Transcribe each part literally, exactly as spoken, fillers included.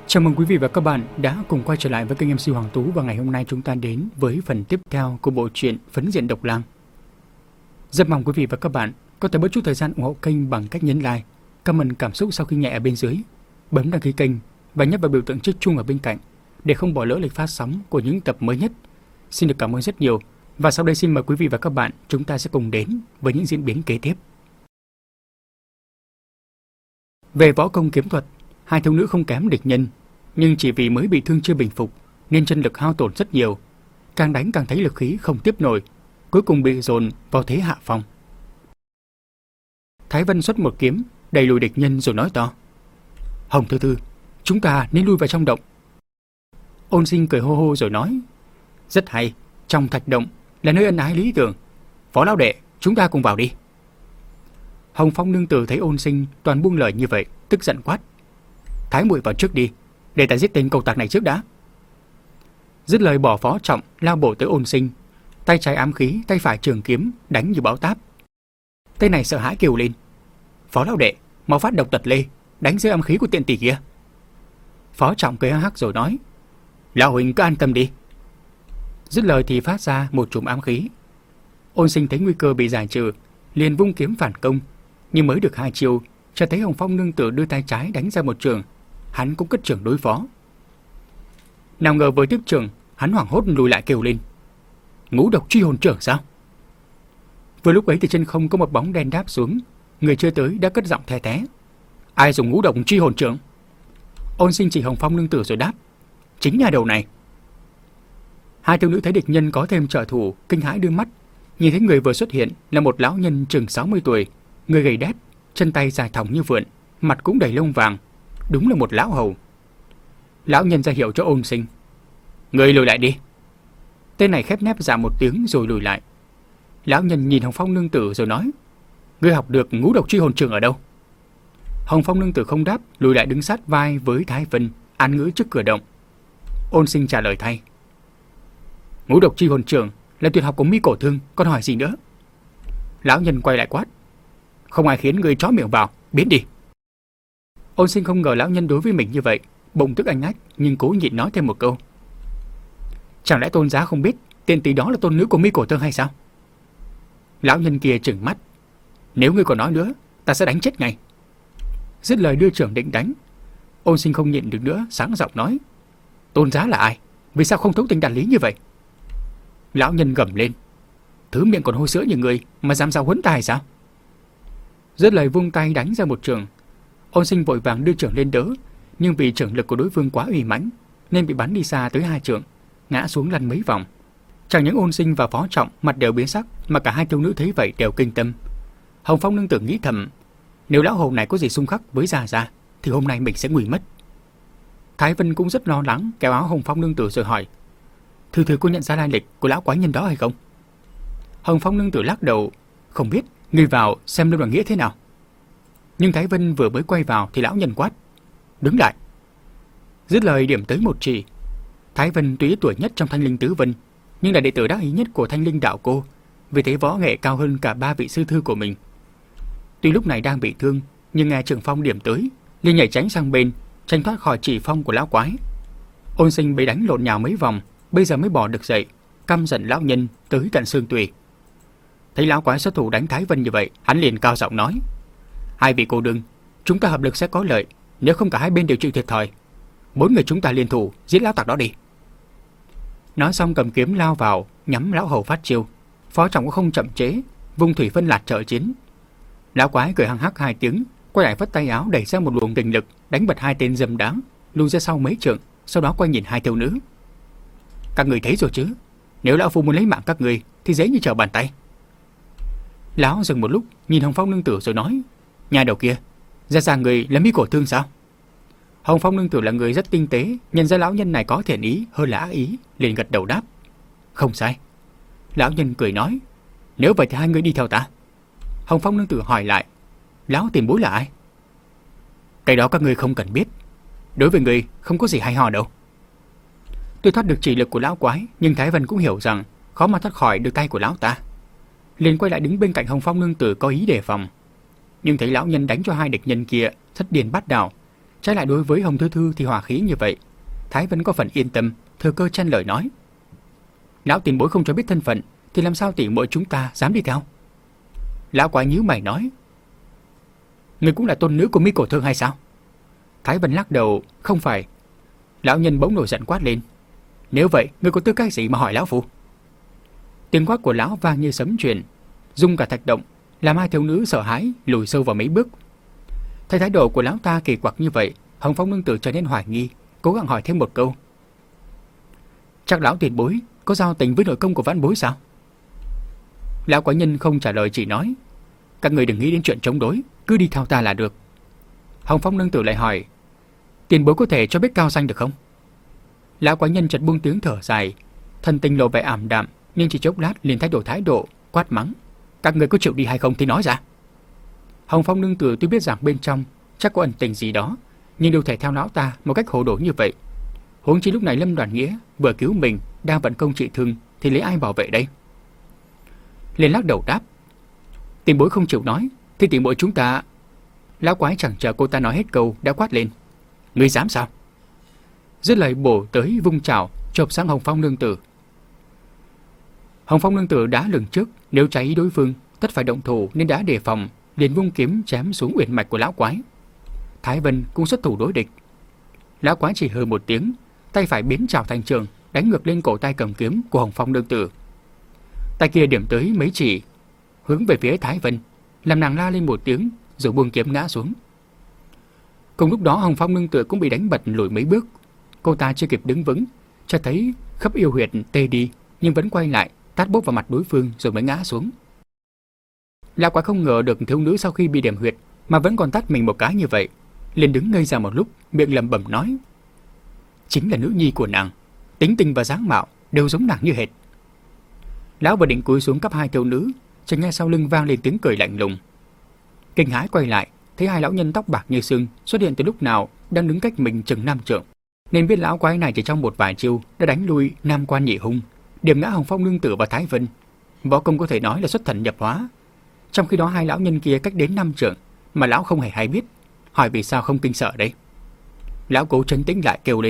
Chào mừng quý vị và các bạn đã cùng quay trở lại với kênh em xê Hoàng Tú, và ngày hôm nay chúng ta đến với phần tiếp theo của bộ truyện Phấn Diện Độc Lang. Rất mong quý vị và các bạn có thể bớt chút thời gian ủng hộ kênh bằng cách nhấn like, comment cảm xúc sau khi nghe ở bên dưới, bấm đăng ký kênh và nhấp vào biểu tượng chiếc chuông ở bên cạnh để không bỏ lỡ lịch phát sóng của những tập mới nhất. Xin được cảm ơn rất nhiều, và sau đây xin mời quý vị và các bạn chúng ta sẽ cùng đến với những diễn biến kế tiếp. Về võ công kiếm thuật, hai thiếu nữ không kém địch nhân, nhưng chỉ vì mới bị thương chưa bình phục nên chân lực hao tổn rất nhiều, càng đánh càng thấy lực khí không tiếp nổi, cuối cùng bị dồn vào thế hạ phong. Thái Vân xuất một kiếm đẩy lùi địch nhân rồi nói to: "Hồng Thư Thư, chúng ta nên lui vào trong động." Ôn Sinh cười hô hô rồi nói: "Rất hay, trong thạch động là nơi ân ái lý tưởng. Phó lão đệ, chúng ta cùng vào đi." Hồng Phong nương tử thấy Ôn Sinh toàn buông lời như vậy, tức giận quát: "Thái muội vào trước đi, để ta giết tên cầu tặc này trước đã." Dứt lời bỏ Phó Trọng lao bổ tới Ôn Sinh, tay trái ám khí, tay phải trường kiếm đánh như bão táp. Tên này sợ hãi kêu lên: "Phó lão đệ, mau phát độc tật lê, đánh rơi ám khí của tiện tỷ kia." Phó Trọng cười hắc hắc rồi nói: "Lão huynh cứ an tâm đi." Dứt lời thì phát ra một chùm ám khí. Ôn Sinh thấy nguy cơ bị giải trừ, liền vung kiếm phản công, nhưng mới được hai chiêu, cho thấy Hồng Phong nương tử đưa tay trái đánh ra một trường, hắn cũng cất trường đối phó. Nào ngờ với tiếp trường, hắn hoảng hốt lùi lại kêu lên: "Ngũ độc truy hồn trưởng sao?" Vừa lúc ấy thì trên không có một bóng đen đáp xuống, người chưa tới đã cất giọng the thé: "Ai dùng ngũ độc truy hồn trưởng?" Ôn Sinh chỉ Hồng Phong nương tử rồi đáp: "Chính nhà đầu này." Hai thiếu nữ thấy địch nhân có thêm trợ thủ, kinh hãi đưa mắt, nhìn thấy người vừa xuất hiện là một lão nhân chừng sáu mươi tuổi, người gầy đét, chân tay dài thòng như vượn, mặt cũng đầy lông vàng, đúng là một lão hầu. Lão nhân ra hiệu cho Ôn Sinh: "Người lùi lại đi." Tên này khép nép dạ một tiếng rồi lùi lại. Lão nhân nhìn Hồng Phong nương tử rồi nói: "Ngươi học được ngũ độc truy hồn trường ở đâu?" Hồng Phong nương tử không đáp, lùi lại đứng sát vai với Thái Vân, án ngữ trước cửa động. Ôn Sinh trả lời thay: "Ngũ độc truy hồn trường là tuyệt học của Mi Cổ Thương, còn hỏi gì nữa?" Lão nhân quay lại quát: "Không ai khiến ngươi chó miệng vào, biến đi." Ôn Sinh không ngờ lão nhân đối với mình như vậy, bụng tức anh ách, nhưng cố nhịn nói thêm một câu: "Chẳng lẽ tôn giá không biết tiện tỷ đó là tôn nữ của Mi Cổ Thương hay sao?" Lão nhân kia trừng mắt: "Nếu ngươi còn nói nữa, ta sẽ đánh chết ngay." Dứt lời đưa trưởng định đánh. Ôn Sinh không nhịn được nữa, sáng giọng nói: "Tôn giá là ai? Vì sao không thấu tình đạt lý như vậy?" Lão nhân gầm lên: "Thứ miệng còn hôi sữa như ngươi mà dám giao huấn ta hay sao?" Dứt lời vung tay đánh ra một trường. Ôn Sinh vội vàng đưa trưởng lên đỡ, nhưng vì trưởng lực của đối phương quá uy mãnh nên bị bắn đi xa tới hai trượng, ngã xuống lăn mấy vòng. Chẳng những Ôn Sinh và Phó Trọng mặt đều biến sắc, mà cả hai thiếu nữ thấy vậy đều kinh tâm. Hồng Phong nương tử nghĩ thầm: nếu lão hầu này có gì xung khắc với Gia Gia thì hôm nay mình sẽ nguy mất. Thái Vân cũng rất lo lắng, kéo áo Hồng Phong nương tử rồi hỏi: "Thư Thư có nhận ra lai lịch của lão quái nhân đó hay không?" Hồng Phong nương tử lắc đầu: "Không biết, ngươi vào xem Lâm Đoàn Nghĩa thế nào." Nhưng Thái Vân vừa mới quay vào thì lão nhân quát: "Đứng lại." Dứt lời điểm tới một chỉ. Thái Vân tuy ít tuổi nhất trong Thanh Linh Tứ Vân, nhưng là đệ tử đắc ý nhất của Thanh Linh đạo cô, vì thế võ nghệ cao hơn cả ba vị sư thư của mình. Tuy lúc này đang bị thương, nhưng nghe Trường Phong điểm tới, liền nhảy tránh sang bên, tránh thoát khỏi chỉ phong của lão quái. Ôn Sinh bị đánh lộn nhào mấy vòng, bây giờ mới bò được dậy, căm giận lão nhân tới tận xương tủy. Thấy lão quái xuất thủ đánh Thái Vân như vậy, hắn liền cao giọng nói: "Hai vị cô đương, chúng ta hợp lực sẽ có lợi, nếu không cả hai bên đều chịu thiệt thòi. Bốn người chúng ta liên thủ giết lão tặc đó đi." Nói xong cầm kiếm lao vào, nhắm lão hầu phát chiêu. Phó Trọng cũng không chậm chế, vung thủy phân lạt trợ chiến. Lão quái cười hăng hắc hai tiếng, quay lại vất tay áo đẩy ra một luồng kình lực, đánh bật hai tên dâm đáng, lùi ra sau mấy trượng, sau đó quay nhìn hai thiếu nữ: "Các người thấy rồi chứ? Nếu lão phu muốn lấy mạng các người thì dễ như trở bàn tay." Lão dừng một lúc, nhìn Hồng Phong nương tử rồi nói: "Nhà đầu kia, ra ra người là Mi Cổ Thương sao?" Hồng Phong nương tử là người rất tinh tế, nhận ra lão nhân này có thiện ý hơn là ác ý, liền gật đầu đáp: "Không sai." Lão nhân cười nói: "Nếu vậy thì hai người đi theo ta." Hồng Phong nương tử hỏi lại: "Lão tiền bối là ai?" "Cái đó các ngươi không cần biết, đối với người không có gì hay ho đâu." Tuy thoát được chỉ lực của lão quái, nhưng Thái Vân cũng hiểu rằng khó mà thoát khỏi được tay của lão ta, liền quay lại đứng bên cạnh Hồng Phong nương tử có ý đề phòng. Nhưng thấy lão nhân đánh cho hai địch nhân kia thất điên bát đảo, Trái lại đối với Hồng Thư Thư thì hòa khí như vậy, Thái Vân có phần yên tâm, thừa cơ chen lời nói. Lão tiền bối không cho biết thân phận thì làm sao tỷ muội chúng ta dám đi theo? Lão quái nhíu mày nói. Người cũng là tôn nữ của Mi Cổ Thương hay sao? Thái Vân lắc đầu, không phải. Lão nhân bỗng nổi giận quát lên. Nếu vậy, người có tư cách gì mà hỏi lão phu? Tiếng quát của lão vang như sấm truyền, rung cả thạch động, làm hai thiếu nữ sợ hãi lùi sâu vào mấy bước. Thấy thái độ của lão ta kỳ quặc như vậy, Hồng Phong nương tử trở nên hoài nghi, cố gắng hỏi thêm một câu. Chắc lão tiền bối có giao tình với nội công của vãn bối sao? Lão quái nhân không trả lời, chỉ nói. Các người đừng nghĩ đến chuyện chống đối, cứ đi theo ta là được. Hồng Phong nương tử lại hỏi. Tiền bối có thể cho biết cao danh được không? Lão quái nhân chợt buông tiếng thở dài, thân tình lộ vẻ ảm đạm, nhưng chỉ chốc lát liền thay đổi thái độ, quát mắng. Các người có chịu đi hay không thì nói ra. Hồng Phong nương tử tuy biết rằng bên trong chắc có ẩn tình gì đó, nhưng đâu thể theo lão ta một cách hồ đồ như vậy. Huống chi lúc này Lâm Đoàn Nghĩa vừa cứu mình, đang vận công trị thương thì lấy ai bảo vệ đây? Liền lắc đầu đáp. Tiền bối không chịu nói thì tiền bối chúng ta... Lão quái chẳng chờ cô ta nói hết câu đã quát lên. Ngươi dám sao? Dứt lời bổ tới vung chảo chộp sang Hồng Phong nương tử. Hồng Phong nương tử đã lường trước, nếu cháy đối phương tất phải động thủ nên đã đề phòng, liền vung kiếm chém xuống uyển mạch của lão quái. Thái Vân cũng xuất thủ đối địch. Lão quái chỉ hừ một tiếng, tay phải biến chảo thành trường, đánh ngược lên cổ tay cầm kiếm của Hồng Phong nương tử. Tay kia điểm tới mấy chỉ, hướng về phía Thái Vân, làm nàng la lên một tiếng rồi buông kiếm ngã xuống. Cùng lúc đó Hồng Phong nương tử cũng bị đánh bật lùi mấy bước. Cô ta chưa kịp đứng vững, cho thấy khắp yêu huyệt tê đi, nhưng vẫn quay lại tát bốp vào mặt đối phương rồi mới ngã xuống. Lão quái không ngờ được thiếu nữ sau khi bị điểm huyệt mà vẫn còn tát mình một cái như vậy, liền đứng ngây ra một lúc, miệng lẩm bẩm nói. Chính là nữ nhi của nàng, tính tình và dáng mạo đều giống nàng như hệt. Lão vừa định cúi xuống cắp hai thiếu nữ, chợt nghe sau lưng vang lên tiếng cười lạnh lùng. Kinh hãi quay lại, thấy hai lão nhân tóc bạc như sương xuất hiện từ lúc nào, đang đứng cách mình chừng năm trượng, nên biết lão quái này chỉ trong một vài chiêu đã đánh lui Nam Quan Nhị Hung, điểm ngã Hồng Phong nương tử và Thái Vân. Võ công có thể nói là xuất thần nhập hóa. Trong khi đó hai lão nhân kia cách đến năm trượng mà lão không hề hay biết, hỏi vì sao không kinh sợ đấy. Lão cố trấn tĩnh lại kêu lên.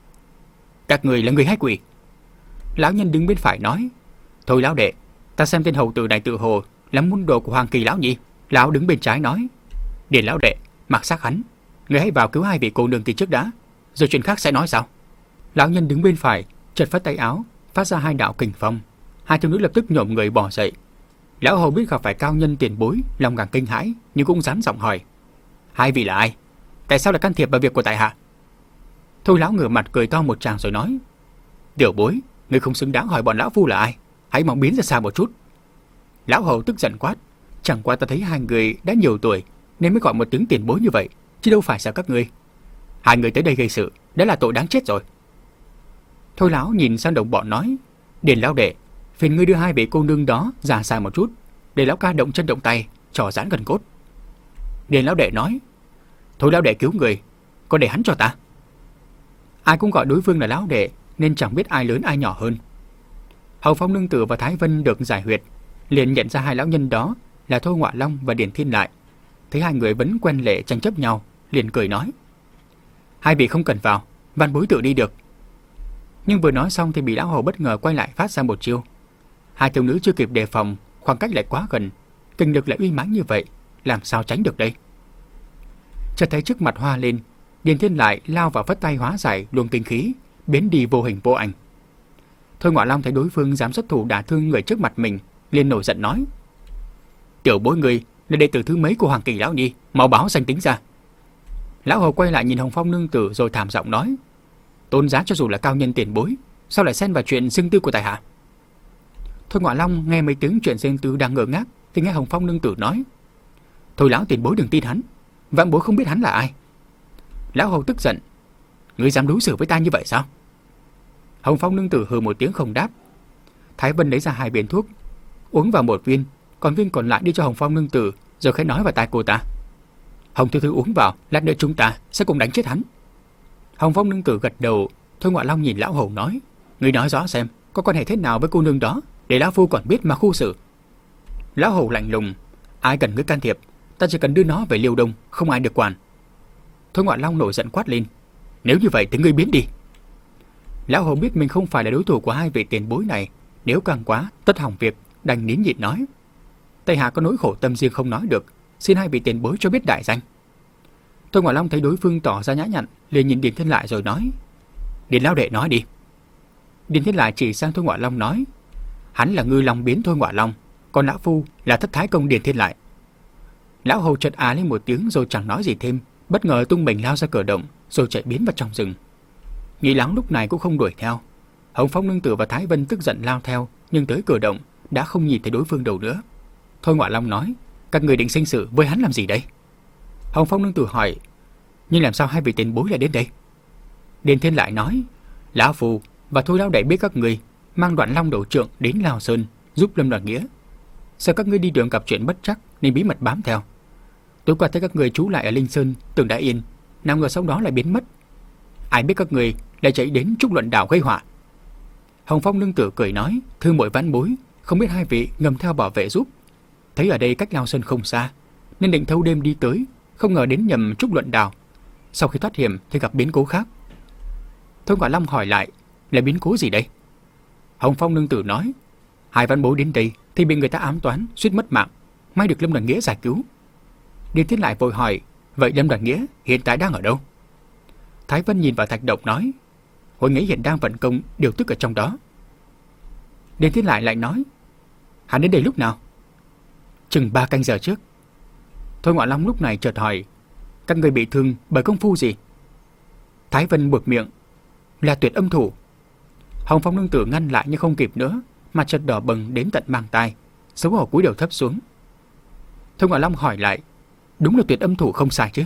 Các người là người hay quỷ? Lão nhân đứng bên phải nói. Thôi lão đệ, ta xem tên hầu tử này tự hồ là môn đồ của Hoàng Kỳ lão nhỉ? Lão đứng bên trái nói. Điền lão đệ, mặc xác hắn, người hãy vào cứu hai vị cô nương kia trước đã, rồi chuyện khác sẽ nói sau. Lão nhân đứng bên phải chợt phất tay áo, phát ra hai đạo kình phong. Hai thiếu nữ lập tức nhổm người bò dậy. Lão hầu biết gặp phải cao nhân tiền bối, lòng càng kinh hãi nhưng cũng dám giọng hỏi. Hai vị là ai? Tại sao lại can thiệp vào việc của tại hạ? Thôi lão ngửa mặt cười to một tràng rồi nói. Tiểu bối, người không xứng đáng hỏi bọn lão phu là ai, hãy mong biến ra xa một chút. Lão hầu tức giận quát. Chẳng qua ta thấy hai người đã nhiều tuổi nên mới gọi một tiếng tiền bối như vậy, chứ đâu phải sợ các ngươi. Hai người tới đây gây sự đã là tội đáng chết rồi. Thôi lão nhìn sang đồng bọn nói. Điền lão đệ, phiền ngươi đưa hai vị cô nương đó ra xa một chút, để lão ca động chân động tay, trò giãn gần cốt. Điền lão đệ nói. Thôi lão đệ cứu người, có để hắn cho ta. Ai cũng gọi đối phương là lão đệ nên chẳng biết ai lớn ai nhỏ hơn. Hồng Phong nương tử và Thái Vân được giải huyệt, liền nhận ra hai lão nhân đó là Thôi Ngọa Long và Điền Thiên Lại. Thấy hai người vẫn quen lệ tranh chấp nhau, liền cười nói. Hai vị không cần vào, văn bối tự đi được. Nhưng vừa nói xong thì bị lão hầu bất ngờ quay lại phát ra một chiêu. Hai thiếu nữ chưa kịp đề phòng, khoảng cách lại quá gần, kinh lực lại uy mãnh như vậy, làm sao tránh được đây? Chợt thấy trước mặt hoa lên, Điền Thiên Lại lao vào vất tay hóa giải luồng kinh khí, biến đi vô hình vô ảnh. Thôi Ngọa Long thấy đối phương dám xuất thủ đả thương người trước mặt mình, liền nổi giận nói. Tiểu bối người là đệ tử thứ mấy của Hoàng Kỳ lão nhi, mau báo danh tính ra. Lão hầu quay lại nhìn Hồng Phong nương tử rồi thảm giọng nói. Tôn giá cho dù là cao nhân tiền bối, sao lại xen vào chuyện riêng tư của tại hạ? Thôi Ngọa Long nghe mấy tiếng chuyện riêng tư đang ngơ ngác thì nghe Hồng Phong nương tử nói. Thôi lão tiền bối đừng tin hắn, vãn bối không biết hắn là ai. Lão hầu tức giận. Ngươi dám đối xử với ta như vậy sao? Hồng Phong nương tử hừ một tiếng không đáp. Thái Vân lấy ra hai viên thuốc, uống vào một viên, còn viên còn lại đưa cho Hồng Phong nương tử, rồi khẽ nói vào tai cô ta. Hồng Thư Thư uống vào, lát nữa chúng ta sẽ cùng đánh chết hắn. Hồng Phong nương tử gật đầu. Thôi Ngọa Long nhìn lão hầu nói. Ngươi nói rõ xem, có quan hệ thế nào với cô nương đó, để lão phu còn biết mà khu xử. Lão hầu lạnh lùng. Ai cần ngươi can thiệp, ta chỉ cần đưa nó về Liêu Đông, không ai được quản. Thôi Ngọa Long nổi giận quát lên: Nếu như vậy thì ngươi biến đi. Lão Hồ biết mình không phải là đối thủ của hai vị tiền bối này, nếu càng quá tất hỏng việc, đành nín nhịn nói: Tây hạ có nỗi khổ tâm riêng không nói được, xin hai vị tiền bối cho biết đại danh. Thôi Ngọa Long thấy đối phương tỏ ra nhã nhặn, liền nhìn Điền Thiên Lại rồi nói: Điền lão đệ nói đi. Điền Thiên Lại chỉ sang Thôi Ngọa Long nói: Hắn là Ngư Long biến Thôi Ngọa Long, còn lão phu là Thất Thái Công Điền Thiên Lại. Lão Hồ chợt á lên một tiếng rồi chẳng nói gì thêm, bất ngờ tung mình lao ra cửa động rồi chạy biến vào trong rừng. Nhị Lắng lúc này cũng không đuổi theo. Hồng Phong nương tử và Thái Vân tức giận lao theo, nhưng tới cửa động đã không nhìn thấy đối phương đâu nữa. Thôi Ngọa Long nói: Các người định sinh sự với hắn làm gì đây? Hồng Phong nương tử hỏi: Nhưng làm sao hai vị tiền bối lại đến đây? Điền Thiên Lại nói: Lão phu và Thôi lão đệ biết các người mang Đoạn Long Đầu Trượng đến Lào Sơn giúp Lâm Đoàn Nghĩa, sợ các ngươi đi đường gặp chuyện bất trắc nên bí mật bám theo. Tối qua thấy các người trú lại ở Linh Sơn tưởng đã yên, nào ngờ sau đó lại biến mất. Ai biết các người lại chạy đến Trúc Luận Đảo gây họa. Hồng Phong nương tử cười nói: Thưa muội vãn bối, không biết hai vị ngầm theo bảo vệ giúp. Thấy ở đây cách Lao Sơn không xa, nên định thâu đêm đi tới, không ngờ đến nhầm Trúc Luận Đảo. Sau khi thoát hiểm thì gặp biến cố khác. Thôi Ngọa Long hỏi lại: Là biến cố gì đây? Hồng Phong nương tử nói: Hai vãn bối đến đây thì bị người ta ám toán, suýt mất mạng, may được Lâm Đoàn Nghĩa giải cứu. Điền Thiên Lại vội hỏi: Vậy Lâm Đoàn Nghĩa hiện tại đang ở đâu? Thái Vân nhìn vào thạch động nói: Hồi nghĩ hiện đang vận công điều tức ở trong đó. Điền Thiên Lại lại nói: Hắn đến đây lúc nào? Chừng ba canh giờ trước. Thôi Ngọa Long lúc này chợt hỏi: Các người bị thương bởi công phu gì? Thái Vân buột miệng: Là Tuyệt Âm Thủ. Hồng Phong nương tử ngăn lại nhưng không kịp nữa, mặt chợt đỏ bừng đến tận mang tai, xấu hổ cúi đầu thấp xuống. Thôi Ngọa Long hỏi lại: Đúng là Tuyệt Âm Thủ không sai chứ?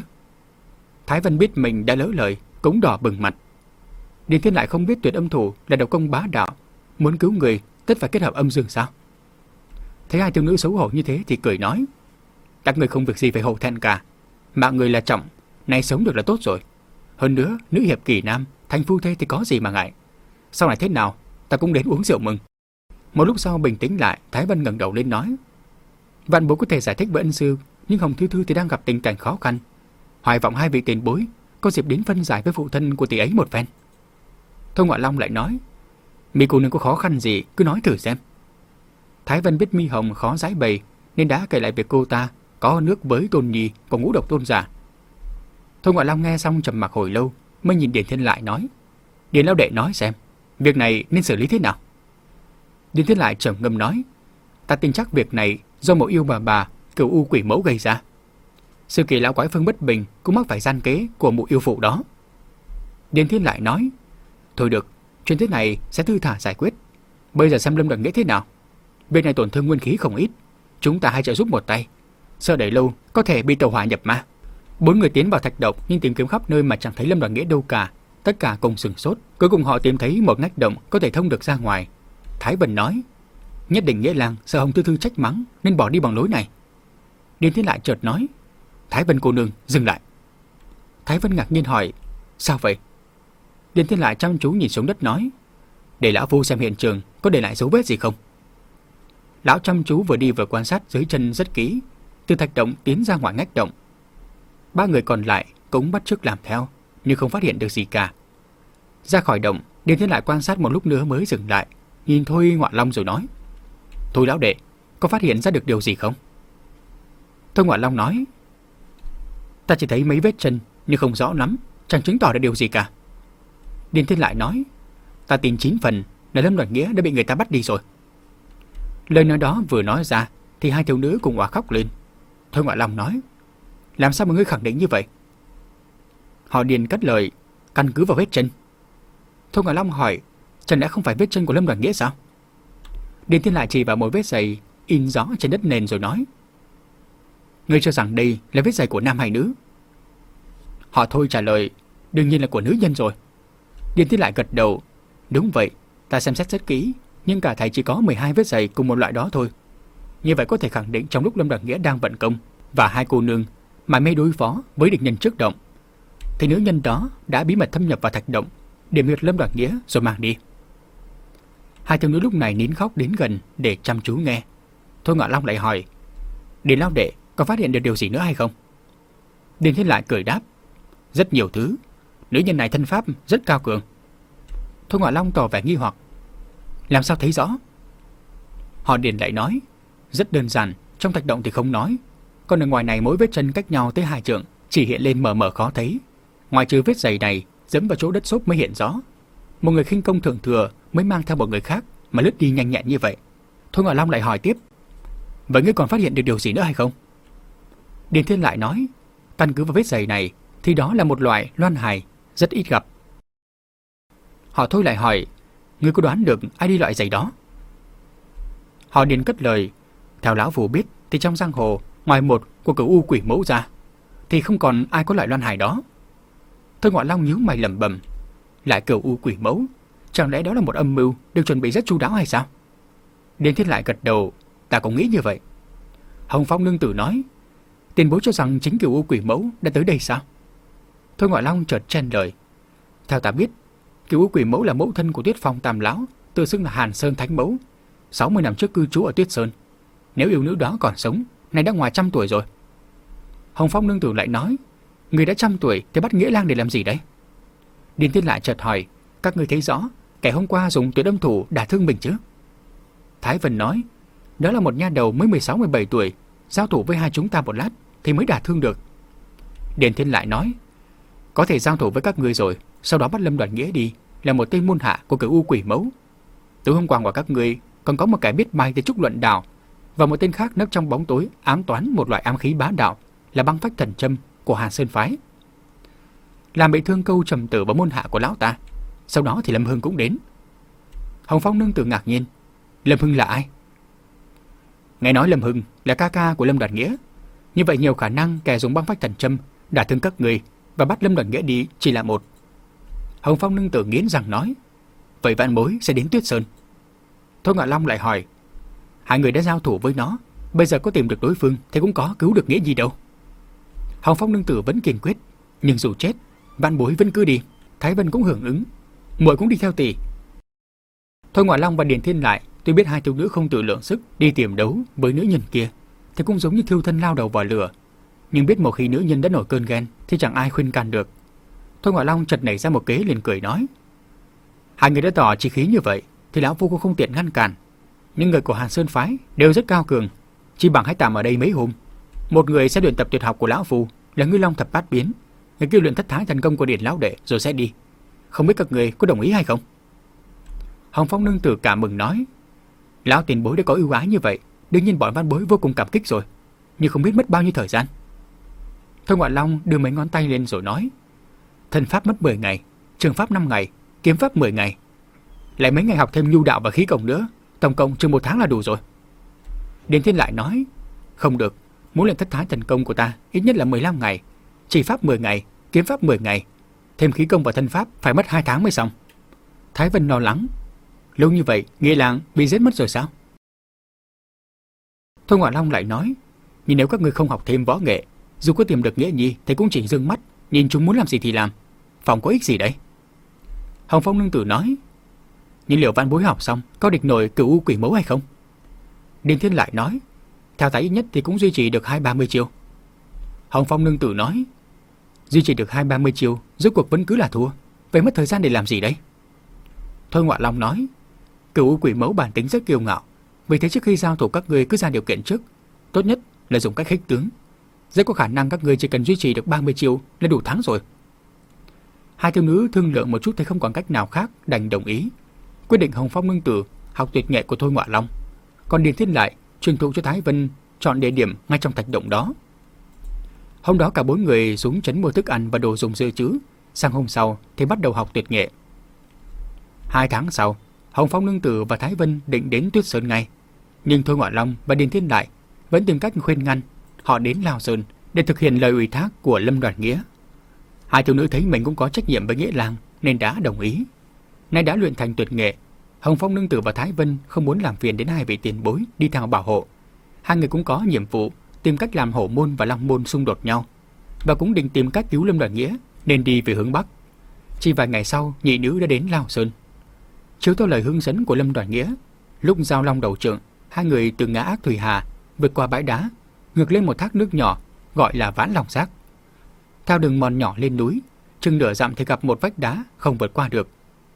Thái Vân biết mình đã lỡ lời, cũng đỏ bừng mặt. Điền Thiên Lại không biết Tuyệt Âm Thủ là độc công bá đạo, muốn cứu người tất phải kết hợp âm dương sao? Thấy hai thiếu nữ xấu hổ như thế thì cười nói: Các người không việc gì phải hổ thẹn cả, mạng người là trọng, nay sống được là tốt rồi. Hơn nữa nữ hiệp kỳ nam, thành phu thê thì có gì mà ngại. Sau này thế nào ta cũng đến uống rượu mừng. Một lúc sau bình tĩnh lại, Thái Vân ngẩng đầu lên nói: Vạn bối có thể giải thích với ân sư, nhưng Hồng Thư Thư thì đang gặp tình cảnh khó khăn. Hoài vọng hai vị tiền bối có dịp đến phân giải với phụ thân của tỷ ấy một phen. Thôi Ngọa Long lại nói: Mi cô nương có khó khăn gì cứ nói thử xem. Thái Vân biết Mi Hồng khó giải bày nên đã kể lại việc cô ta có nước với Tôn Nhi của Ngũ Độc Tôn giả. Thôi Ngọa Long nghe xong trầm mặc hồi lâu, mới nhìn Điền Thiên Lại nói: Điền lão đệ nói xem, việc này nên xử lý thế nào? Điền Thiên Lại trầm ngâm nói: Ta tin chắc việc này do một yêu bà bà cửu u quỷ mẫu gây ra. Sư kỳ lão quái Phương Bất Bình cũng mắc phải gian kế của mụ yêu phụ đó. Điền Thiên Lại nói: Thôi được, chuyện thế này sẽ thư thả giải quyết. Bây giờ xem Lâm Đoàn Nghĩa thế nào. Việc này tổn thương nguyên khí không ít, chúng ta hãy trợ giúp một tay, sợ đẩy lâu có thể bị tàu hỏa nhập ma. Bốn người tiến vào thạch động nhưng tìm kiếm khắp nơi mà chẳng thấy Lâm Đoàn Nghĩa đâu cả. Tất cả cùng sửng sốt. Cuối cùng họ tìm thấy một ngách động có thể thông được ra ngoài. Thái Vân nói: Nhất định Nghĩa Lang sợ Hồng Thư Thư trách mắng nên bỏ đi bằng lối này. Điền Thiên Lại chợt nói: Thái Vân cô nương, dừng lại. Thái Vân ngạc nhiên hỏi: Sao vậy? Điền Thiên Lại chăm chú nhìn xuống đất nói: Để lão phu xem hiện trường có để lại dấu vết gì không. Lão chăm chú vừa đi vừa quan sát dưới chân rất kỹ, từ thạch động tiến ra ngoài ngách động. Ba người còn lại cũng bắt chước làm theo, nhưng không phát hiện được gì cả. Ra khỏi động, Điền Thiên Lại quan sát một lúc nữa mới dừng lại, nhìn Thôi Ngọa Long rồi nói: Thôi lão đệ, có phát hiện ra được điều gì không? Thôi Ngọa Long nói: Ta chỉ thấy mấy vết chân nhưng không rõ lắm, chẳng chứng tỏ được điều gì cả. Điền Thiên Lại nói: Ta tin chín phần là Lâm Đoàn Nghĩa đã bị người ta bắt đi rồi. Lời nói đó vừa nói ra thì hai thiếu nữ cùng òa khóc lên. Thôi Ngọa Long nói: Làm sao mà ngươi khẳng định như vậy? Họ Điền cất lời: Căn cứ vào vết chân. Thôi Ngọa Long hỏi: Chẳng lẽ không phải vết chân của Lâm Đoàn Nghĩa sao? Điền Thiên Lại chỉ vào một vết giày in rõ trên đất nền rồi nói: Ngươi cho rằng đây là vết giày của nam hay nữ? Họ Thôi trả lời: Đương nhiên là của nữ nhân rồi. Điền Thiên Lại gật đầu: Đúng vậy, ta xem xét rất kỹ, nhưng cả thầy chỉ có mười hai vết giày cùng một loại đó thôi. Như vậy có thể khẳng định trong lúc Lâm Đoàn Nghĩa đang vận công và hai cô nương mải mê đối phó với địch nhân trước động, thì nữ nhân đó đã bí mật thâm nhập vào thạch động, điểm huyệt Lâm Đoàn Nghĩa rồi mang đi. Hai thiếu nữ lúc này nín khóc đến gần để chăm chú nghe. Thôi Ngọa Long lại hỏi: Điền lão đệ có phát hiện được điều gì nữa hay không? Điền Thiên Lại cười đáp: Rất nhiều thứ. Nữ nhân này thân pháp rất cao cường. Thôi Ngọa Long tỏ vẻ nghi hoặc. Làm sao thấy rõ? Họ Điền lại nói. Rất đơn giản, trong thạch động thì không nói. Còn ở ngoài này mỗi vết chân cách nhau tới hai trượng, chỉ hiện lên mờ mờ khó thấy. Ngoài trừ vết giày này, dẫm vào chỗ đất xốp mới hiện rõ. Một người khinh công thượng thừa mới mang theo một người khác mà lướt đi nhanh nhẹn như vậy. Thôi Ngọa Long lại hỏi tiếp. Vậy ngươi còn phát hiện được điều gì nữa hay không? Điền Thiên lại nói. Căn cứ vào vết giày này thì đó là một loại loan hài rất ít gặp. Họ Thôi lại hỏi. Ngươi có đoán được ai đi loại giày đó? Họ Điền cất lời. Theo lão Phù biết thì trong giang hồ, ngoài một của Cửu U Quỷ Mẫu ra thì không còn ai có loại loan hài đó. Thôi Ngọa Long nhíu mày lẩm bẩm. Lại Cửu U Quỷ Mẫu, chẳng lẽ đó là một âm mưu được chuẩn bị rất chu đáo hay sao? Điền Thiên lại gật đầu. Ta cũng nghĩ như vậy. Hồng Phong nương tử nói. Tiền bối cho rằng chính Cửu U Quỷ Mẫu đã tới đây sao? Thôi Ngọa Long chợt chen lời. Theo ta biết, Cửu U Quỷ Mẫu là mẫu thân của Tuyết Phong Tam lão, tự xưng là Hàn Sơn Thánh Mẫu, sáu mươi năm trước cư trú ở Tuyết Sơn. Nếu yêu nữ đó còn sống, nay đã ngoài trăm tuổi rồi. Hồng Phong nương tử lại nói. Người đã trăm tuổi thì bắt Nghĩa Lang để làm gì đấy? Điền Thiên lại chợt hỏi. Các ngươi thấy rõ kẻ hôm qua dùng tuyệt âm thủ đả thương mình chứ? Thái Vân nói. Đó là một nha đầu mới mười sáu mười bảy tuổi, giao thủ với hai chúng ta một lát thì mới đả thương được. Điền Thiên lại nói. Có thể giao thủ với các ngươi rồi, sau đó bắt Lâm Đoàn Nghĩa đi, là một tên môn hạ của Cửu U Quỷ Mẫu. Tối hôm qua của các ngươi còn có một kẻ biết bay tới Trúc Luận Đảo, và một tên khác nấp trong bóng tối ám toán một loại ám khí bá đạo là băng phách thần châm của Hàn Sơn phái, làm bị thương Câu Trầm Tử và môn hạ của lão ta. Sau đó thì Lâm Hưng cũng đến. Hồng Phong nương tử ngạc nhiên. Lâm Hưng là ai? Nghe nói Lâm Hưng là ca ca của Lâm Đoàn Nghĩa. Như vậy nhiều khả năng kẻ dùng băng phách thần châm đả thương các người và bắt Lâm Đoàn Nghĩa đi chỉ là một. Hồng Phong nương tử nghiến răng nói. Vậy vạn bối sẽ đến Tuyết Sơn. Thôi Ngọa Long lại hỏi. Hai người đã giao thủ với nó, bây giờ có tìm được đối phương thì cũng có cứu được nghĩa gì đâu. Hồng Phong nương tử vẫn kiên quyết. Nhưng dù chết, vạn bối vẫn cứ đi. Thái Vân cũng hưởng ứng. Muội cũng đi theo tỷ. Thôi Ngọa Long và Điền Thiên lại tuy biết hai thiếu nữ không tự lượng sức đi tìm đấu với nữ nhân kia thì cũng giống như thiêu thân lao đầu vào lửa, nhưng biết một khi nữ nhân đã nổi cơn ghen thì chẳng ai khuyên can được. Thôi Ngọa Long chợt nảy ra một kế liền cười nói. Hai người đã tỏ chí khí như vậy thì lão phu cũng không tiện ngăn cản. Nhưng người của Hàn Sơn phái đều rất cao cường, chỉ bằng hãy tạm ở đây mấy hôm. Một người sẽ luyện tập tuyệt học của lão phu là Ngư Long Thập Bát Biến, người kia luyện thất thái thần công của Điền lão đệ rồi sẽ đi. Không biết các người có đồng ý hay không? Hồng Phong nương tử cảm mừng nói. Lão tiền bối đã có ưu ái như vậy, đương nhiên bọn văn bối vô cùng cảm kích rồi, nhưng không biết mất bao nhiêu thời gian. Thôi Ngọa Long đưa mấy ngón tay lên rồi nói. Thân pháp mất mười ngày, trường pháp năm ngày, kiếm pháp mười ngày, lại mấy ngày học thêm nhu đạo và khí công nữa, tổng cộng chừng một tháng là đủ rồi. Điền Thiên lại nói. Không được, muốn luyện thất thái thần công của ta ít nhất là mười lăm ngày, chỉ pháp mười ngày, kiếm pháp mười ngày, thêm khí công và thân pháp phải mất hai tháng mới xong. Thái Vân lo lắng. Lâu như vậy, Nghĩa Lang bị giết mất rồi sao? Thôi Ngọa Long lại nói. Nhưng nếu các ngươi không học thêm võ nghệ, dù có tìm được Nghĩa Nhi thì cũng chỉ dương mắt, nhìn chúng muốn làm gì thì làm, phòng có ích gì đấy. Hồng Phong nương tử nói. Nhưng liệu văn bối học xong có địch nổi Cửu U Quỷ Mẫu hay không? Điền Thiên lại nói. Theo ta ít nhất thì cũng duy trì được hai ba mươi chiêu. Hồng Phong nương tử nói. Duy trì được hai ba mươi chiêu, rốt cuộc vẫn cứ là thua. Vậy mất thời gian để làm gì đấy? Thôi Ngọa Long nói. Cửu U Quỷ Mẫu bản tính rất kiêu ngạo, vì thế trước khi giao thủ các ngươi cứ ra điều kiện trước, tốt nhất là dùng cách khích tướng. Rất có khả năng các ngươi chỉ cần duy trì được ba mươi chiêu là đủ thắng rồi. Hai thiếu nữ thương lượng một chút thấy không còn cách nào khác, đành đồng ý. Quyết định Hồng Phong nương tử học tuyệt nghệ của Thôi Ngọa Long, còn Điền Thiên lại truyền thụ cho Thái Vân chọn địa điểm ngay trong thạch động đó. Hôm đó cả bốn người xuống trấn mua thức ăn và đồ dùng dự trữ, sang hôm sau thì bắt đầu học tuyệt nghệ. Hai tháng sau, Hồng Phong nương tử và Thái Vân định đến Tuyết Sơn ngay, nhưng Thôi Ngọa Long và Điền Thiên lại vẫn tìm cách khuyên ngăn họ đến Lao Sơn để thực hiện lời ủy thác của Lâm Đoàn Nghĩa. Hai thiếu nữ thấy mình cũng có trách nhiệm với Nghĩa Lang nên đã đồng ý. Nay đã luyện thành tuyệt nghệ, Hồng Phong nương tử và Thái Vân không muốn làm phiền đến hai vị tiền bối đi theo bảo hộ. Hai người cũng có nhiệm vụ tìm cách làm Hổ môn và Long môn xung đột nhau, và cũng định tìm cách cứu Lâm Đoàn Nghĩa nên đi về hướng bắc. Chỉ vài ngày sau, nhị nữ đã đến Lao Sơn. Chiếu theo lời hướng dẫn của Lâm Đoàn Nghĩa, lúc giao long đầu trượng, hai người từ ngã Ác Thủy Hà vượt qua bãi đá, ngược lên một thác nước nhỏ gọi là Vãn Long Giác. theo đường mòn nhỏ lên núi, chừng nửa dặm thì gặp một vách đá không vượt qua được.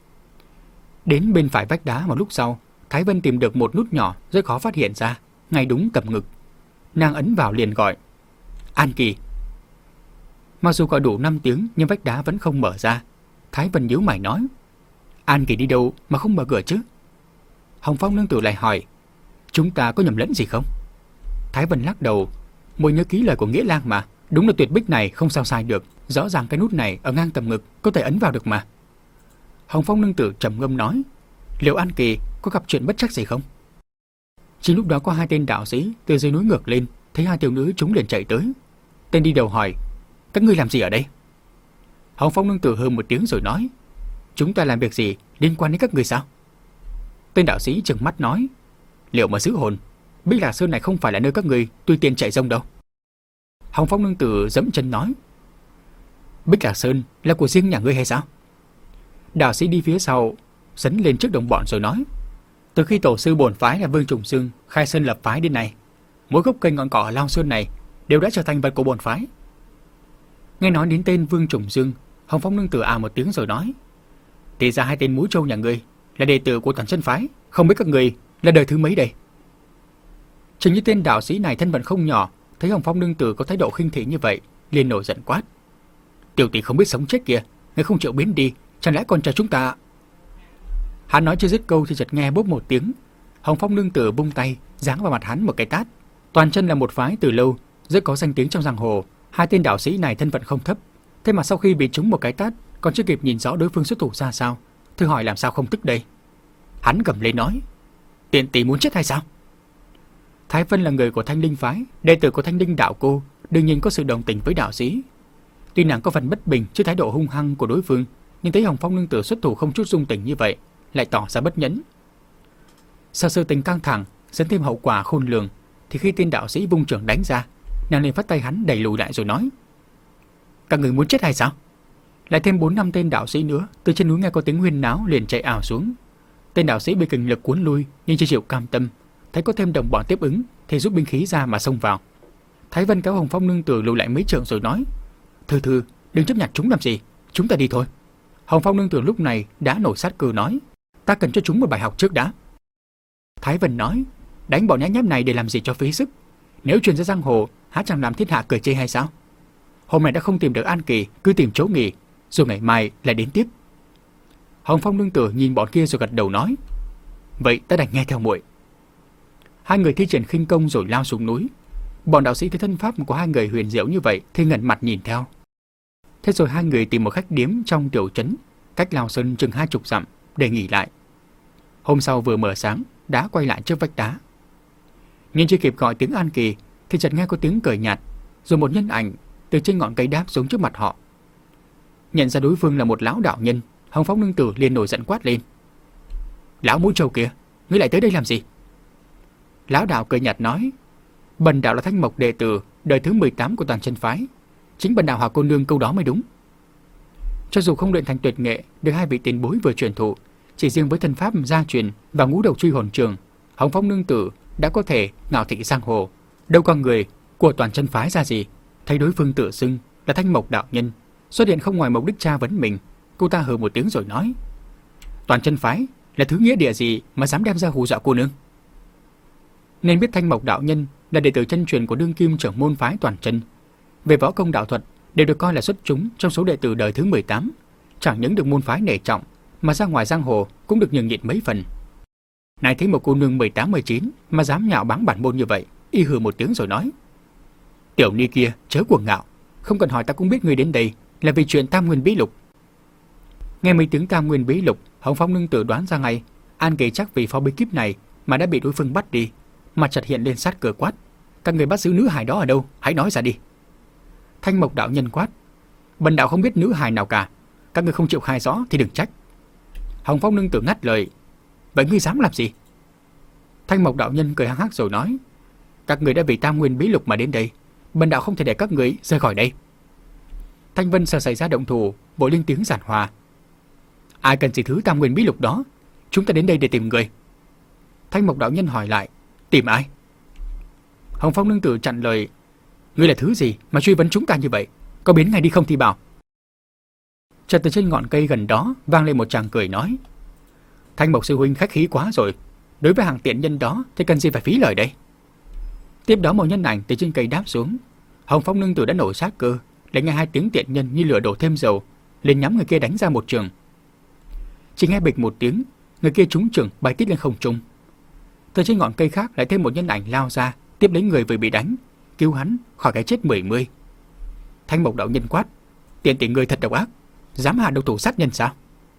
Đến bên phải vách đá một lúc sau, Thái Vân tìm được một nút nhỏ rất khó phát hiện ra, ngay đúng cầm ngực. Nàng ấn vào liền gọi: An Kỳ. Mặc dù gọi đủ năm tiếng nhưng vách đá vẫn không mở ra. Thái Vân nhíu mày nói: An Kỳ đi đâu mà không mở cửa chứ? Hồng Phong nương tử lại hỏi: Chúng ta có nhầm lẫn gì không? Thái Vân lắc đầu: Muội nhớ kỹ lời của Nghĩa Lang mà, đúng là tuyệt bích này không sao sai được, rõ ràng cái nút này ở ngang tầm ngực có thể ấn vào được mà. Hồng Phong nương tử trầm ngâm nói: Liệu An Kỳ có gặp chuyện bất trắc gì không? Chính lúc đó có hai tên đạo sĩ từ dưới núi ngược lên, thấy hai tiểu nữ chúng liền chạy tới. Tên đi đầu hỏi: Các ngươi làm gì ở đây? Hồng Phong nương tử hừ một tiếng rồi nói: Chúng ta làm việc gì liên quan đến các ngươi sao? Tên đạo sĩ trừng mắt nói: Liệu mà giữ hồn, Bích Lạc Sơn này không phải là nơi các ngươi tùy tiện chạy rông đâu. Hồng Phong nương tử giẫm chân nói: Bích Lạc Sơn là của riêng nhà ngươi hay sao? Đạo sĩ đi phía sau sấn lên trước đồng bọn rồi nói: Từ khi tổ sư bổn phái là Vương Trùng Dương khai sơn lập phái đến nay, mỗi gốc cây ngọn cỏ ở Lao Sơn này đều đã trở thành vật của bổn phái. Nghe nói đến tên Vương Trùng Dương, Hồng Phong nương tử à một tiếng rồi nói: Thì ra hai tên Múi Trâu nhà ngươi là đệ tử của Toàn Chân phái, không biết các ngươi là đời thứ mấy đây? Chừng như tên đạo sĩ này thân phận không nhỏ, thấy Hồng Phong nương tử có thái độ khinh thị như vậy, liền nổi giận quát: Tiểu tỷ không biết sống chết kìa, ngươi không chịu biến đi, chẳng lẽ còn chờ chúng ta? Hắn nói chưa dứt câu thì chợt nghe bốp một tiếng, Hồng Phong nương tử vung tay giáng vào mặt hắn một cái tát. Toàn Chân là một phái từ lâu rất có danh tiếng trong giang hồ, hai tên đạo sĩ này thân phận không thấp, thế mà sau khi bị trúng một cái tát còn chưa kịp nhìn rõ đối phương xuất thủ ra sao, thử hỏi làm sao không tức đây. Hắn gầm lên nói: Tiện tỷ muốn chết hay sao? Thái Vân là người của Thanh Linh phái, đệ tử của Thanh Linh đạo cô, đương nhiên có sự đồng tình với đạo sĩ. Tuy nàng có phần bất bình trước thái độ hung hăng của đối phương, nhưng thấy Hồng Phong nương tử xuất thủ không chút dung tình như vậy, lại tỏ ra bất nhẫn. Sau sự tình căng thẳng dẫn thêm hậu quả khôn lường, thì khi tên đạo sĩ vung trưởng đánh ra, nàng liền phát tay hắn đẩy lùi lại rồi nói: Các người muốn chết hay sao? Lại thêm bốn năm tên đạo sĩ nữa từ trên núi nghe có tiếng huyên náo liền chạy ảo xuống. Tên đạo sĩ bị kình lực cuốn lui nhưng chưa chịu cam tâm, thấy có thêm đồng bọn tiếp ứng thì rút binh khí ra mà xông vào. Thái Vân kéo Hồng Phong nương tử lùi lại mấy trượng rồi nói: Thư thư, đừng chấp nhặt chúng làm gì, chúng ta đi thôi. Hồng Phong nương tử lúc này đã nổi sát cơ nói: Ta cần cho chúng một bài học trước đã. Thái Vân nói: Đánh bọn nhát nháp này để làm gì cho phí sức? Nếu truyền ra giang hồ, há chẳng làm thiên hạ cười chê hay sao? Hôm nay đã không tìm được An Kỳ, cứ tìm chỗ nghỉ, rồi ngày mai lại đến tiếp. Hồng Phong nương tử nhìn bọn kia rồi gật đầu nói: Vậy ta đành nghe theo muội. Hai người thi triển khinh công rồi lao xuống núi. Bọn đạo sĩ thấy thân pháp của hai người huyền diệu như vậy thì ngẩn mặt nhìn theo. Thế rồi hai người tìm một khách điếm trong tiểu trấn, cách Lao Sơn chừng hai chục dặm để nghỉ lại. Hôm sau vừa mở sáng, đã quay lại trước vách đá. Nhưng chưa kịp gọi tiếng An Kỳ thì chợt nghe có tiếng cười nhạt, rồi một nhân ảnh từ trên ngọn cây đáp xuống trước mặt họ. Nhận ra đối phương là một lão đạo nhân, Hồng Phong nương tử liền nổi giận quát lên: Lão Mũi Trâu kìa, ngươi lại tới đây làm gì? Lão đạo cười nhạt nói: Bần đạo là Thanh Mộc đệ tử đời thứ mười tám của Toàn Chân phái, chính bần đạo Hòa cô nương câu đó mới đúng. Cho dù không luyện thành tuyệt nghệ được hai vị tiền bối vừa truyền thụ, chỉ riêng với thân pháp gia truyền và ngũ đầu truy hồn trường, Hồng Phong nương tử đã có thể ngạo thị giang hồ, đâu còn người của Toàn Chân phái ra gì. Thấy đối phương tự xưng là Thanh Mộc đạo nhân, xuất hiện không ngoài mục đích tra vấn mình, cô ta hừ một tiếng rồi nói: Toàn Chân phái là thứ nghĩa địa gì mà dám đem ra hù dọa cô nương? Nên biết Thanh Mộc đạo nhân là đệ tử chân truyền của đương kim trưởng môn phái Toàn Chân, về võ công đạo thuật đều được coi là xuất chúng trong số đệ tử đời thứ mười tám, chẳng những được môn phái nể trọng mà ra ngoài giang hồ cũng được nhường nhịn mấy phần. Này thấy một cô nương mười tám mười chín mà dám nhạo báng bản môn như vậy, y hừ một tiếng rồi nói: Tiểu ni kia chớ cuồng ngạo, không cần hỏi ta cũng biết người đến đây là vì chuyện Tam Nguyên Bí Lục. Nghe mấy tiếng Tam Nguyên Bí Lục, Hồng Phong nương tử đoán ra ngay An Kỳ chắc vì phó bí kíp này mà đã bị đối phương bắt đi, mà chợt hiện lên sát cơ quát: Các người bắt giữ nữ hài đó ở đâu, hãy nói ra đi. Thanh Mộc đạo nhân quát: Bần đạo không biết nữ hài nào cả, các người không chịu khai rõ thì đừng trách. Hồng Phong nương tử ngắt lời: Vậy ngươi dám làm gì? Thanh Mộc đạo nhân cười hắc hắc rồi nói: Các người đã vì Tam Nguyên Bí Lục mà đến đây, bần đạo không thể để các người rời khỏi đây. Thanh Vân sợ xảy ra động thủ, vội lên tiếng giản hòa: Ai cần gì thứ Tam Nguyên Bí Lục đó, chúng ta đến đây để tìm người. Thanh Mộc đạo nhân hỏi lại: Tìm ai? Hồng Phong nương tử chặn lời: Ngươi là thứ gì mà truy vấn chúng ta như vậy? có biến ngay đi không thì bảo. Chợt từ trên ngọn cây gần đó vang lên một tràng cười nói: Thanh Mộc sư huynh khách khí quá rồi, đối với hàng tiện nhân đó thì cần gì phải phí lời đây. Tiếp đó một nhân ảnh từ trên cây đáp xuống. Hồng Phong nương tử đã nổi sát cơ, lại nghe hai tiếng tiện nhân như lửa đổ thêm dầu, liền nhắm người kia đánh ra một trường. Chỉ nghe bịch một tiếng, người kia trúng trường bay tít lên không trung. Từ trên ngọn cây khác lại thêm một nhân ảnh lao ra, tiếp lấy người vừa bị đánh, cứu hắn khỏi cái chết mười mươi. Thanh Mộc đạo nhân quát: Tiện tỷ người thật độc ác, dám hạ độc thủ sát nhân sao?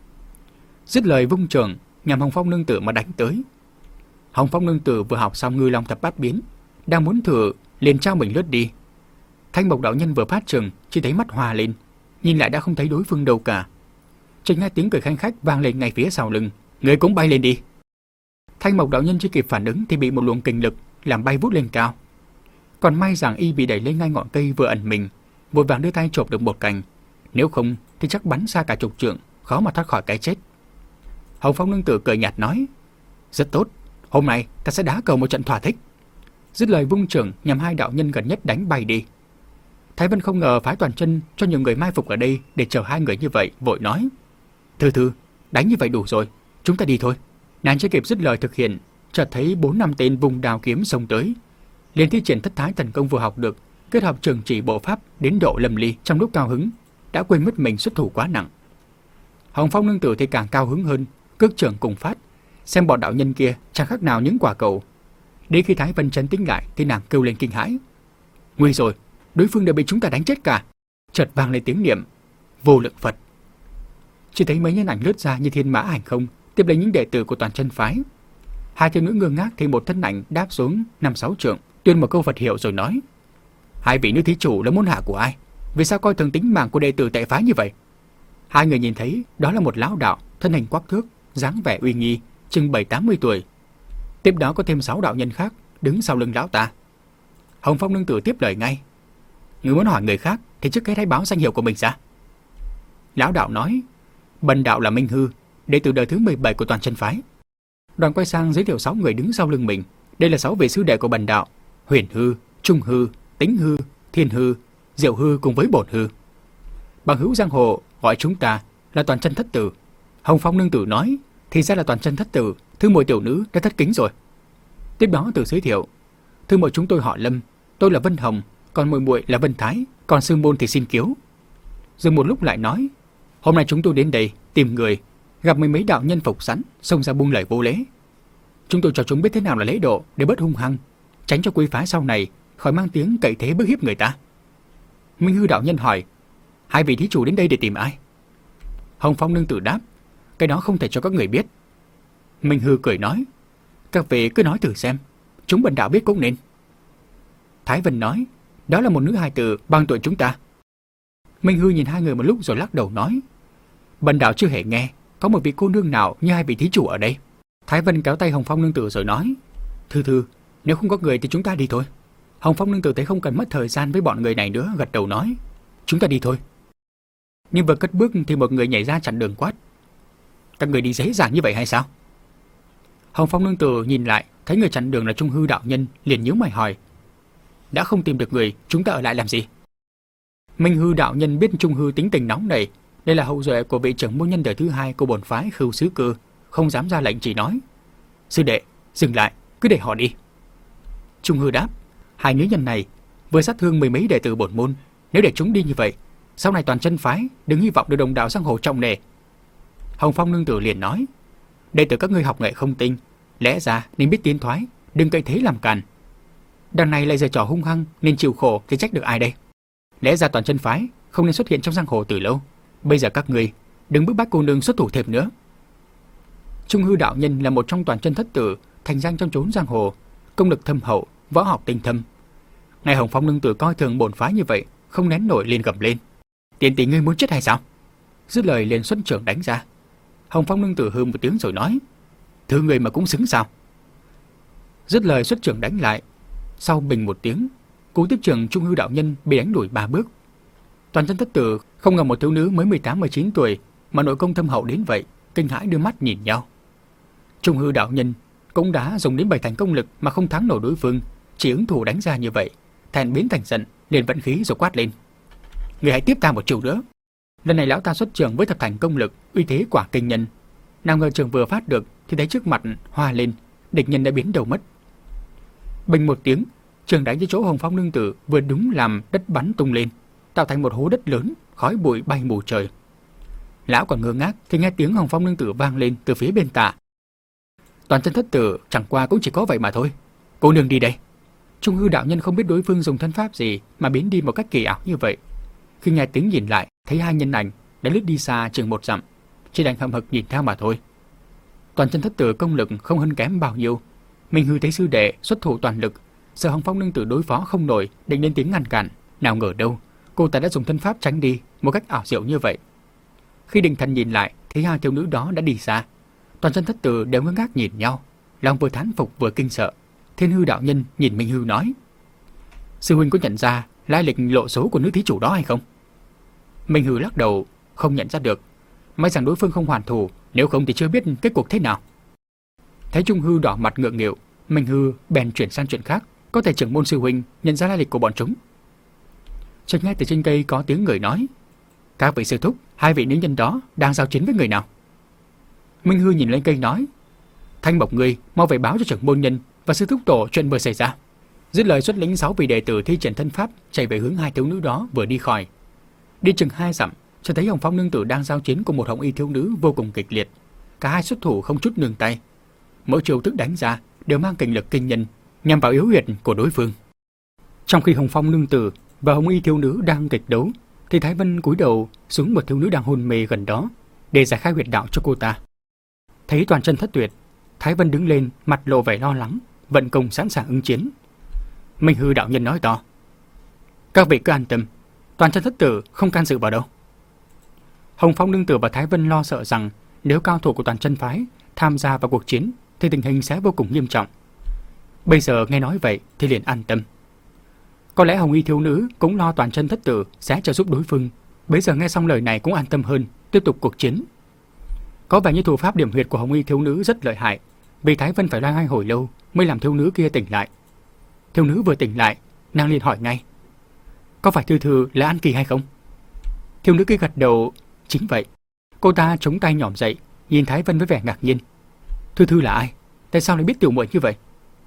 Dứt lời vung trường nhằm Hồng Phong nương tử mà đánh tới. Hồng Phong nương tử vừa học xong ngư long thập bát biến, đang muốn thử liền trao mình lướt đi. Thanh Mộc đạo nhân vừa phát trường, chỉ thấy mắt hòa lên, nhìn lại đã không thấy đối phương đâu cả. Chỉ nghe tiếng cười khanh khách vang lên ngay phía sau lưng: Người cũng bay lên đi. Thanh Mộc đạo nhân chưa kịp phản ứng thì bị một luồng kình lực làm bay vút lên cao. Còn may rằng y bị đẩy lên ngay ngọn cây vừa ẩn mình, vội vàng đưa tay chộp được một cành, nếu không thì chắc bắn xa cả chục trượng, khó mà thoát khỏi cái chết. Hồng Phong nương tử cười nhạt nói: Rất tốt, hôm nay ta sẽ đá cờ một trận thỏa thích. Dứt lời vung trường nhằm hai đạo nhân gần nhất đánh bay đi. Thái Vân không ngờ phái toàn chân cho nhiều người mai phục ở đây để chờ hai người như vậy, vội nói: Thư thư, đánh như vậy đủ rồi, chúng ta đi thôi. Nàng chưa kịp dứt lời thực hiện, chợt thấy bốn năm tên vùng đào kiếm xông tới, liền thi triển thất thái thần công vừa học được, kết hợp trường chỉ bộ pháp đến độ lâm ly, trong lúc cao hứng đã quên mất mình xuất thủ quá nặng. Hồng Phong nương tử thì càng cao hứng hơn, cước trưởng cùng phát, xem bọn đạo nhân kia chẳng khác nào những quả cầu. Đến khi Thái Vân chấn tĩnh lại thì nàng kêu lên kinh hãi: Nguy rồi, đối phương đều bị chúng ta đánh chết cả. Chợt vang lên tiếng niệm Vô Lượng Phật. Chỉ thấy mấy nhân ảnh lướt ra như thiên mã hành không, tiếp lấy những đệ tử của toàn chân phái. Hai thiếu nữ ngơ ngác thì một thân ảnh đáp xuống năm sáu trượng, tuyên một câu Phật hiệu rồi nói: Hai vị nữ thí chủ là môn hạ của ai? Vì sao coi thường tính mạng của đệ tử tại phái như vậy? Hai người nhìn thấy đó là một lão đạo, thân hình quắc thước, dáng vẻ uy nghi, chừng bảy tám mươi tuổi. Tiếp đó có thêm sáu đạo nhân khác đứng sau lưng lão ta. Hồng Phong nương tử tiếp lời ngay: Người muốn hỏi người khác thì trước hết hãy báo danh hiệu của mình ra. Lão đạo nói: Bần đạo là Minh Hư, đệ tử đời thứ mười bảy của toàn chân phái. Đoàn quay sang giới thiệu sáu người đứng sau lưng mình. Đây là sáu vị sư đệ của bần đạo: Huyền Hư, Trung Hư, Tĩnh Hư, Thiên Hư, Diệu Hư cùng với Bổn Hư. Bằng hữu giang hồ gọi chúng ta là toàn chân thất tử. Hồng Phong nương tử nói: Thì ra là toàn chân thất tử, thư muội tiểu nữ đã thất kính rồi. Tiếp đó tự giới thiệu: Thư muội chúng tôi họ Lâm, tôi là Vân Hồng, còn muội muội là Vân Thái, còn sư môn thì xin kiếu. Dừng một lúc lại nói: Hôm nay chúng tôi đến đây tìm người, gặp mấy mấy đạo nhân phục sẵn, xông ra buông lời vô lễ. Chúng tôi cho chúng biết thế nào là lễ độ để bớt hung hăng, tránh cho quý phái sau này khỏi mang tiếng cậy thế bức hiếp người ta. Minh Hư đạo nhân hỏi: Hai vị thí chủ đến đây để tìm ai? Hồng Phong nương tử đáp: Cái đó không thể cho các người biết. Minh Hư cười nói: Các vị cứ nói thử xem, chúng bần đạo biết cũng nên. Thái Vân nói: Đó là một nữ hài tử bằng tuổi chúng ta. Minh Hư nhìn hai người một lúc rồi lắc đầu nói: Bần đạo chưa hề nghe có một vị cô nương nào như hai vị thí chủ ở đây. Thái Vân kéo tay Hồng Phong nương tử rồi nói: Thư thư, nếu không có người thì chúng ta đi thôi. Hồng Phong nương tử thấy không cần mất thời gian với bọn người này nữa, gật đầu nói: Chúng ta đi thôi. Nhưng vừa cất bước thì một người nhảy ra chặn đường quát: Các người đi dễ dàng như vậy hay sao? Hồng Phong nương tử nhìn lại thấy người chặn đường là Trung Hư đạo nhân, liền nhíu mày hỏi: Đã không tìm được người, chúng ta ở lại làm gì? Minh Hư đạo nhân biết Trung Hư tính tình nóng nảy, đây là hậu duệ của vị trưởng môn nhân đời thứ hai của bổn phái Khưu Sứ Cư, không dám ra lệnh, chỉ nói: Sư đệ, dừng lại, cứ để họ đi. Trung Hư đáp: Hai nữ nhân này vừa sát thương mười mấy đệ tử bổn môn, nếu để chúng đi như vậy, sau này toàn chân phái đừng hy vọng được đồng đạo giang hồ trọng nề. Hồng Phong nương tử liền nói: Đệ tử các ngươi học nghệ không tinh, lẽ ra nên biết tiến thoái, đừng cậy thế làm càn. Đằng này lại giở trò hung hăng nên chịu khổ thì trách được ai đây? Lẽ ra toàn chân phái không nên xuất hiện trong giang hồ từ lâu. Bây giờ các ngươi đừng bức bách cô nương xuất thủ thêm nữa. Trung Hư đạo nhân là một trong toàn chân thất tử, thành danh trong chốn giang hồ, công lực thâm hậu, võ học tinh thâm. Ngày Hồng Phong nương tử coi thường bổn phái như vậy, không nén nổi liền gầm lên: Tiền tỷ ngươi muốn chết hay sao? Dứt lời liền xuất trưởng đánh ra. Hồng Phong nương tử hừ một tiếng rồi nói: Thứ người mà cũng xứng sao? Dứt lời xuất trưởng đánh lại. Sau bình một tiếng, cú tiếp trưởng Trung Hư đạo nhân bị đánh đuổi ba bước. Toàn chân thất tử không ngờ một thiếu nữ mới mười tám mười chín tuổi mà nội công thâm hậu đến vậy, kinh hãi đưa mắt nhìn nhau. Trung Hư đạo nhân cũng đã dùng đến bảy thành công lực mà không thắng nổi đối phương, chỉ ứng thủ đánh ra như vậy, thẹn biến thành giận, liền vận khí rồi quát lên: người hãy tiếp ta một chiều nữa. Lần này lão ta xuất trường với thập thành công lực, uy thế quả kinh nhân. Nào ngờ trường vừa phát được thì thấy trước mặt hoa lên, địch nhân đã biến đầu mất. Bình một tiếng, trường đánh tới chỗ Hồng Phong nương tử vừa đúng làm đất bắn tung lên, tạo thành một hố đất lớn, khói bụi bay mù trời. Lão còn ngơ ngác thì nghe tiếng Hồng Phong nương tử vang lên từ phía bên tạ. Toàn chân thất tử chẳng qua cũng chỉ có vậy mà thôi. Cô nương đi đây. Trung hư đạo nhân không biết đối phương dùng thân pháp gì mà biến đi một cách kỳ ảo như vậy. Khi nghe tiếng nhìn lại, thấy hai nhân ảnh đã lướt đi xa chừng một dặm, chỉ đành hậm hực nhìn theo mà thôi. Toàn chân thất tử công lực không hơn kém bao nhiêu. Minh hư thấy sư đệ xuất thủ toàn lực, sợ Hồng Phong nương tử đối phó không nổi, định lên tiếng ngăn cản. Nào ngờ đâu, cô ta đã dùng thân pháp tránh đi một cách ảo diệu như vậy. Khi định thần nhìn lại, thấy hai thiếu nữ đó đã đi xa. Toàn chân thất tử đều ngơ ngác nhìn nhau, lòng vừa thán phục vừa kinh sợ. Thiên hư đạo nhân nhìn Minh hư nói: sư huynh có nhận ra lai lịch lộ số của nữ thí chủ đó hay không? Minh hư lắc đầu, không nhận ra được. May rằng đối phương không hoàn thủ, nếu không thì chưa biết kết cuộc thế nào. Thấy Trung hư đỏ mặt ngượng nghịu, Minh hư bèn chuyển sang chuyện khác. Có thể trưởng môn sư huynh nhận ra lai lịch của bọn chúng. Chợt nghe từ trên cây có tiếng người nói: các vị sư thúc, hai vị nữ nhân đó đang giao chiến với người nào? Minh hư nhìn lên cây nói: Thanh Mộc ngươi mau về báo cho trưởng môn nhân và sư thúc tổ chuyện vừa xảy ra. Dứt lời xuất lĩnh sáu vị đệ tử thi triển thân pháp chạy về hướng hai thiếu nữ đó vừa đi khỏi. Đi chừng hai dặm, cho thấy Hồng Phong nương tử đang giao chiến cùng một hồng y thiếu nữ vô cùng kịch liệt. Cả hai xuất thủ không chút nương tay, mỗi chiêu thức đánh ra đều mang kình lực kinh nhân, nhằm vào yếu huyệt của đối phương. Trong khi Hồng Phong nương tử và hồng y thiếu nữ đang kịch đấu, thì Thái Vân cúi đầu xuống một thiếu nữ đang hôn mê gần đó để giải khai huyệt đạo cho cô ta. Thấy toàn chân thất tuyệt, Thái Vân đứng lên, mặt lộ vẻ lo lắng, vận công sẵn sàng ứng chiến. Minh hư đạo nhân nói to: các vị cứ an tâm, toàn chân thất tử không can dự vào đâu. Hồng Phong nương tử và Thái Vân lo sợ rằng nếu cao thủ của toàn chân phái tham gia vào cuộc chiến thì tình hình sẽ vô cùng nghiêm trọng. Bây giờ nghe nói vậy thì liền an tâm. Có lẽ hồng y thiếu nữ cũng lo toàn chân thất tử sẽ trợ giúp đối phương. Bây giờ nghe xong lời này cũng an tâm hơn, tiếp tục cuộc chiến. Có vẻ như thủ pháp điểm huyệt của hồng y thiếu nữ rất lợi hại, vì Thái Vân phải loay hoay hồi lâu mới làm thiếu nữ kia tỉnh lại. Thiếu nữ vừa tỉnh lại, nàng liền hỏi ngay: có phải Thư Thư là An Kỳ hay không? Thiếu nữ kia gật đầu: chính vậy. Cô ta chống tay nhỏm dậy, nhìn Thái Vân với vẻ ngạc nhiên: Thư Thư là ai? Tại sao lại biết tiểu muội như vậy?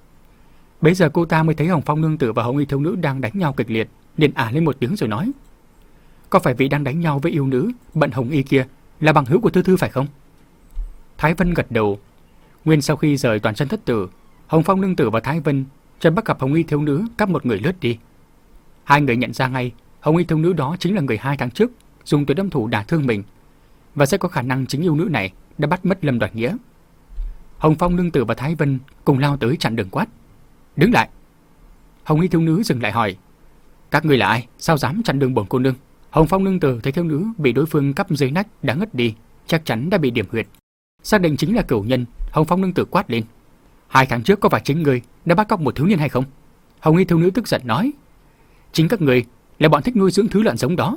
Bấy giờ cô ta mới thấy Hồng Phong nương tử và hồng y thiếu nữ đang đánh nhau kịch liệt, liền ả lên một tiếng rồi nói: có phải vị đang đánh nhau với yêu nữ bận hồng y kia là bằng hữu của Thư Thư phải không? Thái Vân gật đầu. Nguyên sau khi rời toàn chân thất tử, Hồng Phong nương tử và Thái Vân chân bắt gặp hồng y thiếu nữ cắp một người lướt đi. Hai người nhận ra ngay hồng y thiếu nữ đó chính là người hai tháng trước dùng tuyệt đâm thủ đả thương mình, và sẽ có khả năng chính yêu nữ này đã bắt mất Lâm Đoạt Nghĩa. Hồng Phong nương tử và Thái Vân cùng lao tới chặn đường quát: đứng lại! Hồng y thiếu nữ dừng lại hỏi: các người là ai? Sao dám chặn đường bổn cô nương? Hồng Phong nương tử thấy thiếu nữ bị đối phương cắp dưới nách đã ngất đi, chắc chắn đã bị điểm huyệt, xác định chính là cửu nhân. Hồng Phong nương tử quát lên: hai tháng trước có phải chính người đã bắt cóc một thiếu niên hay không? Hồng y thiếu nữ tức giận nói: chính các người là bọn thích nuôi dưỡng thứ lợn giống đó.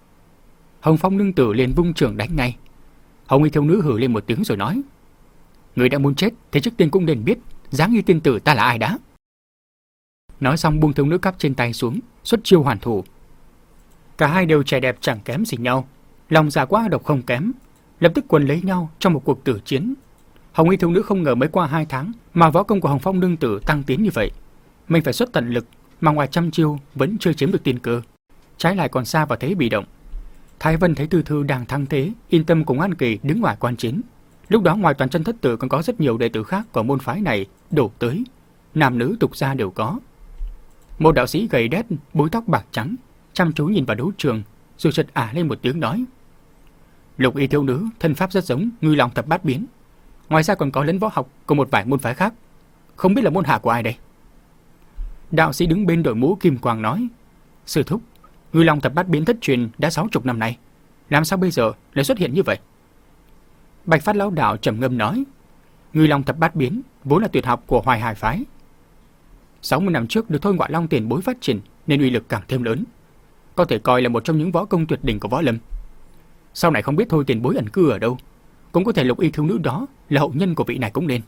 Hồng Phong nương tử liền vung trường đánh ngay. Hồng y thiếu nữ hừ lên một tiếng rồi nói: người đã muốn chết thì trước tiên cũng nên biết dáng nghi tiên tử ta là ai đã. Nói xong buông thiếu nữ cắp trên tay xuống, xuất chiêu hoàn thủ. Cả hai đều trẻ đẹp chẳng kém gì nhau, lòng dạ quá độc không kém, lập tức quần lấy nhau trong một cuộc tử chiến. Hồng y thiếu nữ không ngờ mới qua hai tháng mà võ công của Hồng Phong nương tử tăng tiến như vậy. Mình phải xuất tận lực mà ngoài trăm chiêu vẫn chưa chiếm được tiên cơ, trái lại còn xa vào thế bị động. Thái Vân thấy Thư Thư đang thắng thế, yên tâm cùng An Kỳ đứng ngoài quan chiến. Lúc đó ngoài toàn chân thất tử còn có rất nhiều đệ tử khác của môn phái này đổ tới, nam nữ tục gia đều có. Một đạo sĩ gầy đét, búi tóc bạc trắng, chăm chú nhìn vào đấu trường, rồi chợt ả lên một tiếng nói: lục y thiếu nữ thân pháp rất giống Ngư Long Thập Bát Biến, ngoài ra còn có lẫn võ học của một vài môn phái khác, không biết là môn hạ của ai đây? Đạo sĩ đứng bên đội mũ kim quang nói: sư thúc, Ngư Long Thập Bát Biến thất truyền đã sáu chục năm nay, làm sao bây giờ lại xuất hiện như vậy? Bạch Phát lão đạo trầm ngâm nói: Ngư Long Thập Bát Biến vốn là tuyệt học của Hoài Hải phái, sáu mươi năm trước được Thôi Ngọa Long tiền bối phát triển nên uy lực càng thêm lớn, có thể coi là một trong những võ công tuyệt đỉnh của võ lâm. Sau này không biết Thôi tiền bối ẩn cư ở đâu, cũng có thể lục y thiếu nữ đó là hậu nhân của vị này cũng nên.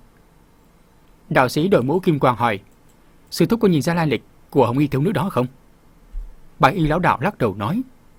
Đạo sĩ đội mũ kim quang hỏi: sư thúc có nhìn ra lai lịch của hồng y thiếu nữ đó không? Bạch y lão đạo lắc đầu nói: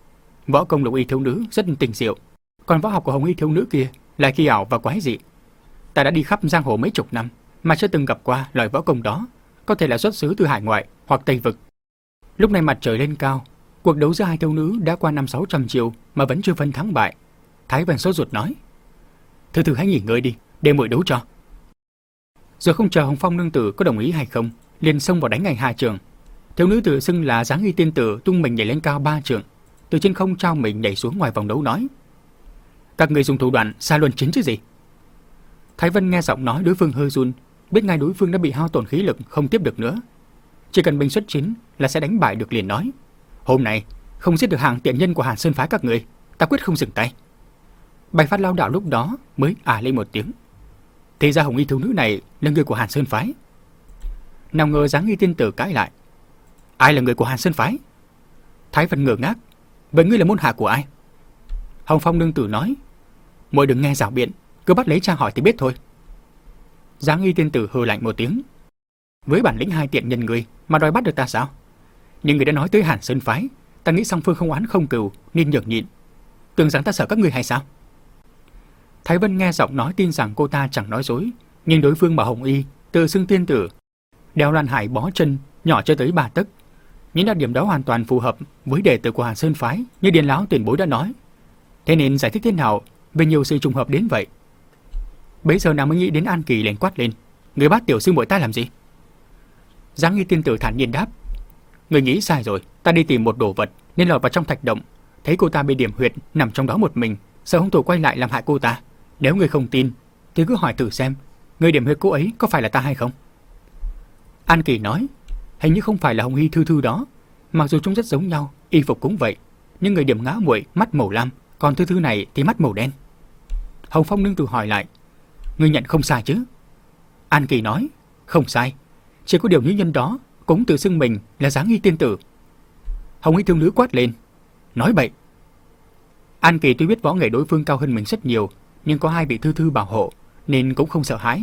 võ công lục y thiếu nữ rất tinh diệu, còn võ học của hồng y thiếu nữ kia lại kỳ ảo và quái dị. Ta đã đi khắp giang hồ mấy chục năm mà chưa từng gặp qua loại võ công đó, có thể là xuất xứ từ hải ngoại hoặc Tây vực. Lúc này mặt trời lên cao, cuộc đấu giữa hai thiếu nữ đã qua năm sáu trăm chiều mà vẫn chưa phân thắng bại. Thái Vân sốt ruột nói: Thư Thư hãy nghỉ ngơi đi, để muội đấu cho. Rồi không chờ Hồng Phong nương tử có đồng ý hay không, liền xông vào đánh ngay hai trường. Thiếu nữ tự xưng là Dáng Nghi tiên tử tung mình nhảy lên cao ba trường, từ trên không trao mình nhảy xuống ngoài vòng đấu nói: Các người dùng thủ đoạn xa luân chiến chứ gì? Thái Vân nghe giọng nói đối phương hơi run, biết ngay đối phương đã bị hao tổn khí lực không tiếp được nữa. Chỉ cần mình xuất chiến là sẽ đánh bại được, liền nói: Hôm nay không giết được hàng tiện nhân của Hàn Sơn phái các người, ta quyết không dừng tay. Bạch Phát Lao đạo lúc đó mới à lên một tiếng: Thì ra hồng y thiếu nữ này là người của Hàn Sơn phái. Nào ngờ Dáng Nghi tiên tử cãi lại: Ai là người của Hàn Sơn phái? Thái Vân ngơ ngác: Vậy ngươi là môn hạ của ai? Hồng Phong nương tử nói: Muội đừng nghe rảo biện, cứ bắt lấy cha hỏi thì biết thôi. Dáng Nghi tiên tử hừ lạnh một tiếng: Với bản lĩnh hai tiện nhân người mà đòi bắt được ta sao? Nhưng người đã nói tới Hàn Sơn phái, ta nghĩ song phương không oán không cừu nên nhường nhịn. Tưởng rằng ta sợ các ngươi hay sao? Thái Vân nghe giọng nói tin rằng cô ta chẳng nói dối, nhưng đối phương bảo hồng y tự xưng tiên tử, đeo loan hải bó chân nhỏ cho tới ba tấc. Những đặc điểm đó hoàn toàn phù hợp với đệ tử của Hàn Sơn phái như Điền lão tiền bối đã nói. Thế nên giải thích thế nào về nhiều sự trùng hợp đến vậy? Bấy giờ nào mới nghĩ đến An Kỳ liền quát lên: Người bắt tiểu sư muội ta làm gì? Dáng Nghi tiên tử thản nhiên đáp: Người nghĩ sai rồi, ta đi tìm một đồ vật nên lọt vào trong thạch động, thấy cô ta bị điểm huyệt nằm trong đó một mình, sợ hung thủ quay lại làm hại cô ta. Nếu người không tin thì cứ hỏi thử xem, người điểm huyệt cô ấy có phải là ta hay không? An Kỳ nói: Hình như không phải là hồng y thư thư đó, mặc dù chúng rất giống nhau, y phục cũng vậy, nhưng người điểm ngã muội mắt màu lam, còn thư thư này thì mắt màu đen. Hồng Phong nương tử hỏi lại: Ngươi nhận không sai chứ? An Kỳ nói: Không sai, chỉ có điều nữ nhân đó cũng tự xưng mình là Dáng Nghi tiên tử. Hồng y thiếu nữ quát lên: Nói bậy! An Kỳ tuy biết võ nghệ đối phương cao hơn mình rất nhiều, nhưng có hai vị thư thư bảo hộ nên cũng không sợ hãi.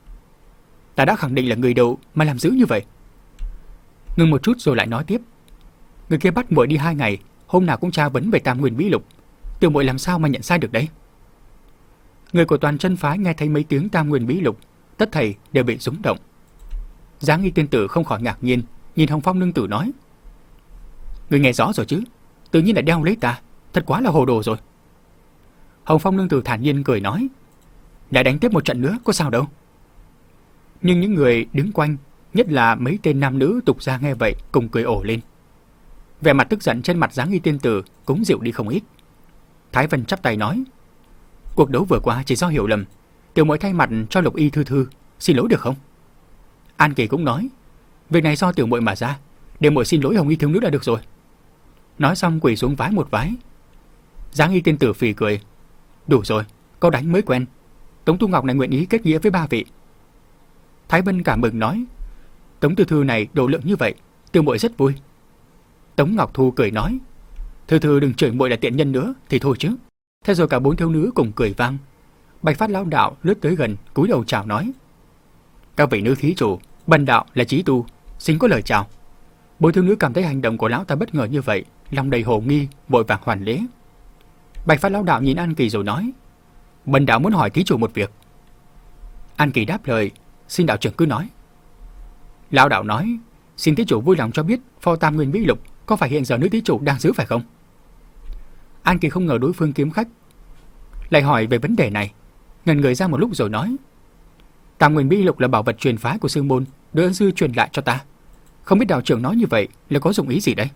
Ta đã khẳng định là người đầu mà làm dữ như vậy. Ngừng một chút rồi lại nói tiếp: Người kia bắt muội đi hai ngày, hôm nào cũng tra vấn về Tam Nguyên Bí Lục, tiểu muội làm sao mà nhận sai được đấy? Người của toàn chân phái nghe thấy mấy tiếng Tam Nguyên Bí Lục, tất thảy đều bị rung động. Dáng Nghi tiên tử không khỏi ngạc nhiên, nhìn Hồng Phong nương tử nói: Người nghe rõ rồi chứ? Tự nhiên lại đeo lấy ta, thật quá là hồ đồ rồi. Hồng Phong nương tử thản nhiên cười nói: Đã đánh tiếp một trận nữa có sao đâu. Nhưng những người đứng quanh, nhất là mấy tên nam nữ tục gia nghe vậy cùng cười ồ lên. Vẻ mặt tức giận trên mặt Dáng Nghi tiên tử cũng dịu đi không ít. Thái Vân chắp tay nói: Cuộc đấu vừa qua chỉ do hiểu lầm, tiểu muội thay mặt cho Lục y thư thư xin lỗi được không? An Kỳ cũng nói: Việc này do tiểu muội mà ra, để muội xin lỗi hồng y thiếu nữ đã được rồi. Nói xong quỳ xuống vái một vái. Dáng Nghi tiên tử phì cười: Đủ rồi, câu đánh mới quen. Tống Tu Ngọc này nguyện ý kết nghĩa với ba vị. Thái Vân cảm mừng nói: Tống Thư Thư này độ lượng như vậy, tiểu muội rất vui. Tống Ngọc Thu cười nói: Thư Thư đừng chửi muội là tiện nhân nữa thì thôi chứ. Thế rồi cả bốn thiếu nữ cùng cười vang. Bạch Phát lão đạo lướt tới gần, cúi đầu chào nói: Các vị nữ thí chủ, bần đạo là Chí Tu, xin có lời chào. Bốn thiếu nữ cảm thấy hành động của lão ta bất ngờ như vậy, lòng đầy hồ nghi, vội vàng hoàn lễ. Bạch Phát lão đạo nhìn An Kỳ rồi nói: Bần đạo muốn hỏi thí chủ một việc. An Kỳ đáp lời: Xin đạo trưởng cứ nói. Lão đạo nói: Xin thí chủ vui lòng cho biết pho Tam Nguyên Bí Lục có phải hiện giờ nữ thí chủ đang giữ phải không? An Kỳ không ngờ đối phương kiếm khách lại hỏi về vấn đề này, ngần người ra một lúc rồi nói: Tam Nguyên Bí Lục là bảo vật truyền phái của sư môn, được ân sư truyền lại cho ta. Không biết đạo trưởng nói như vậy là có dụng ý gì đấy?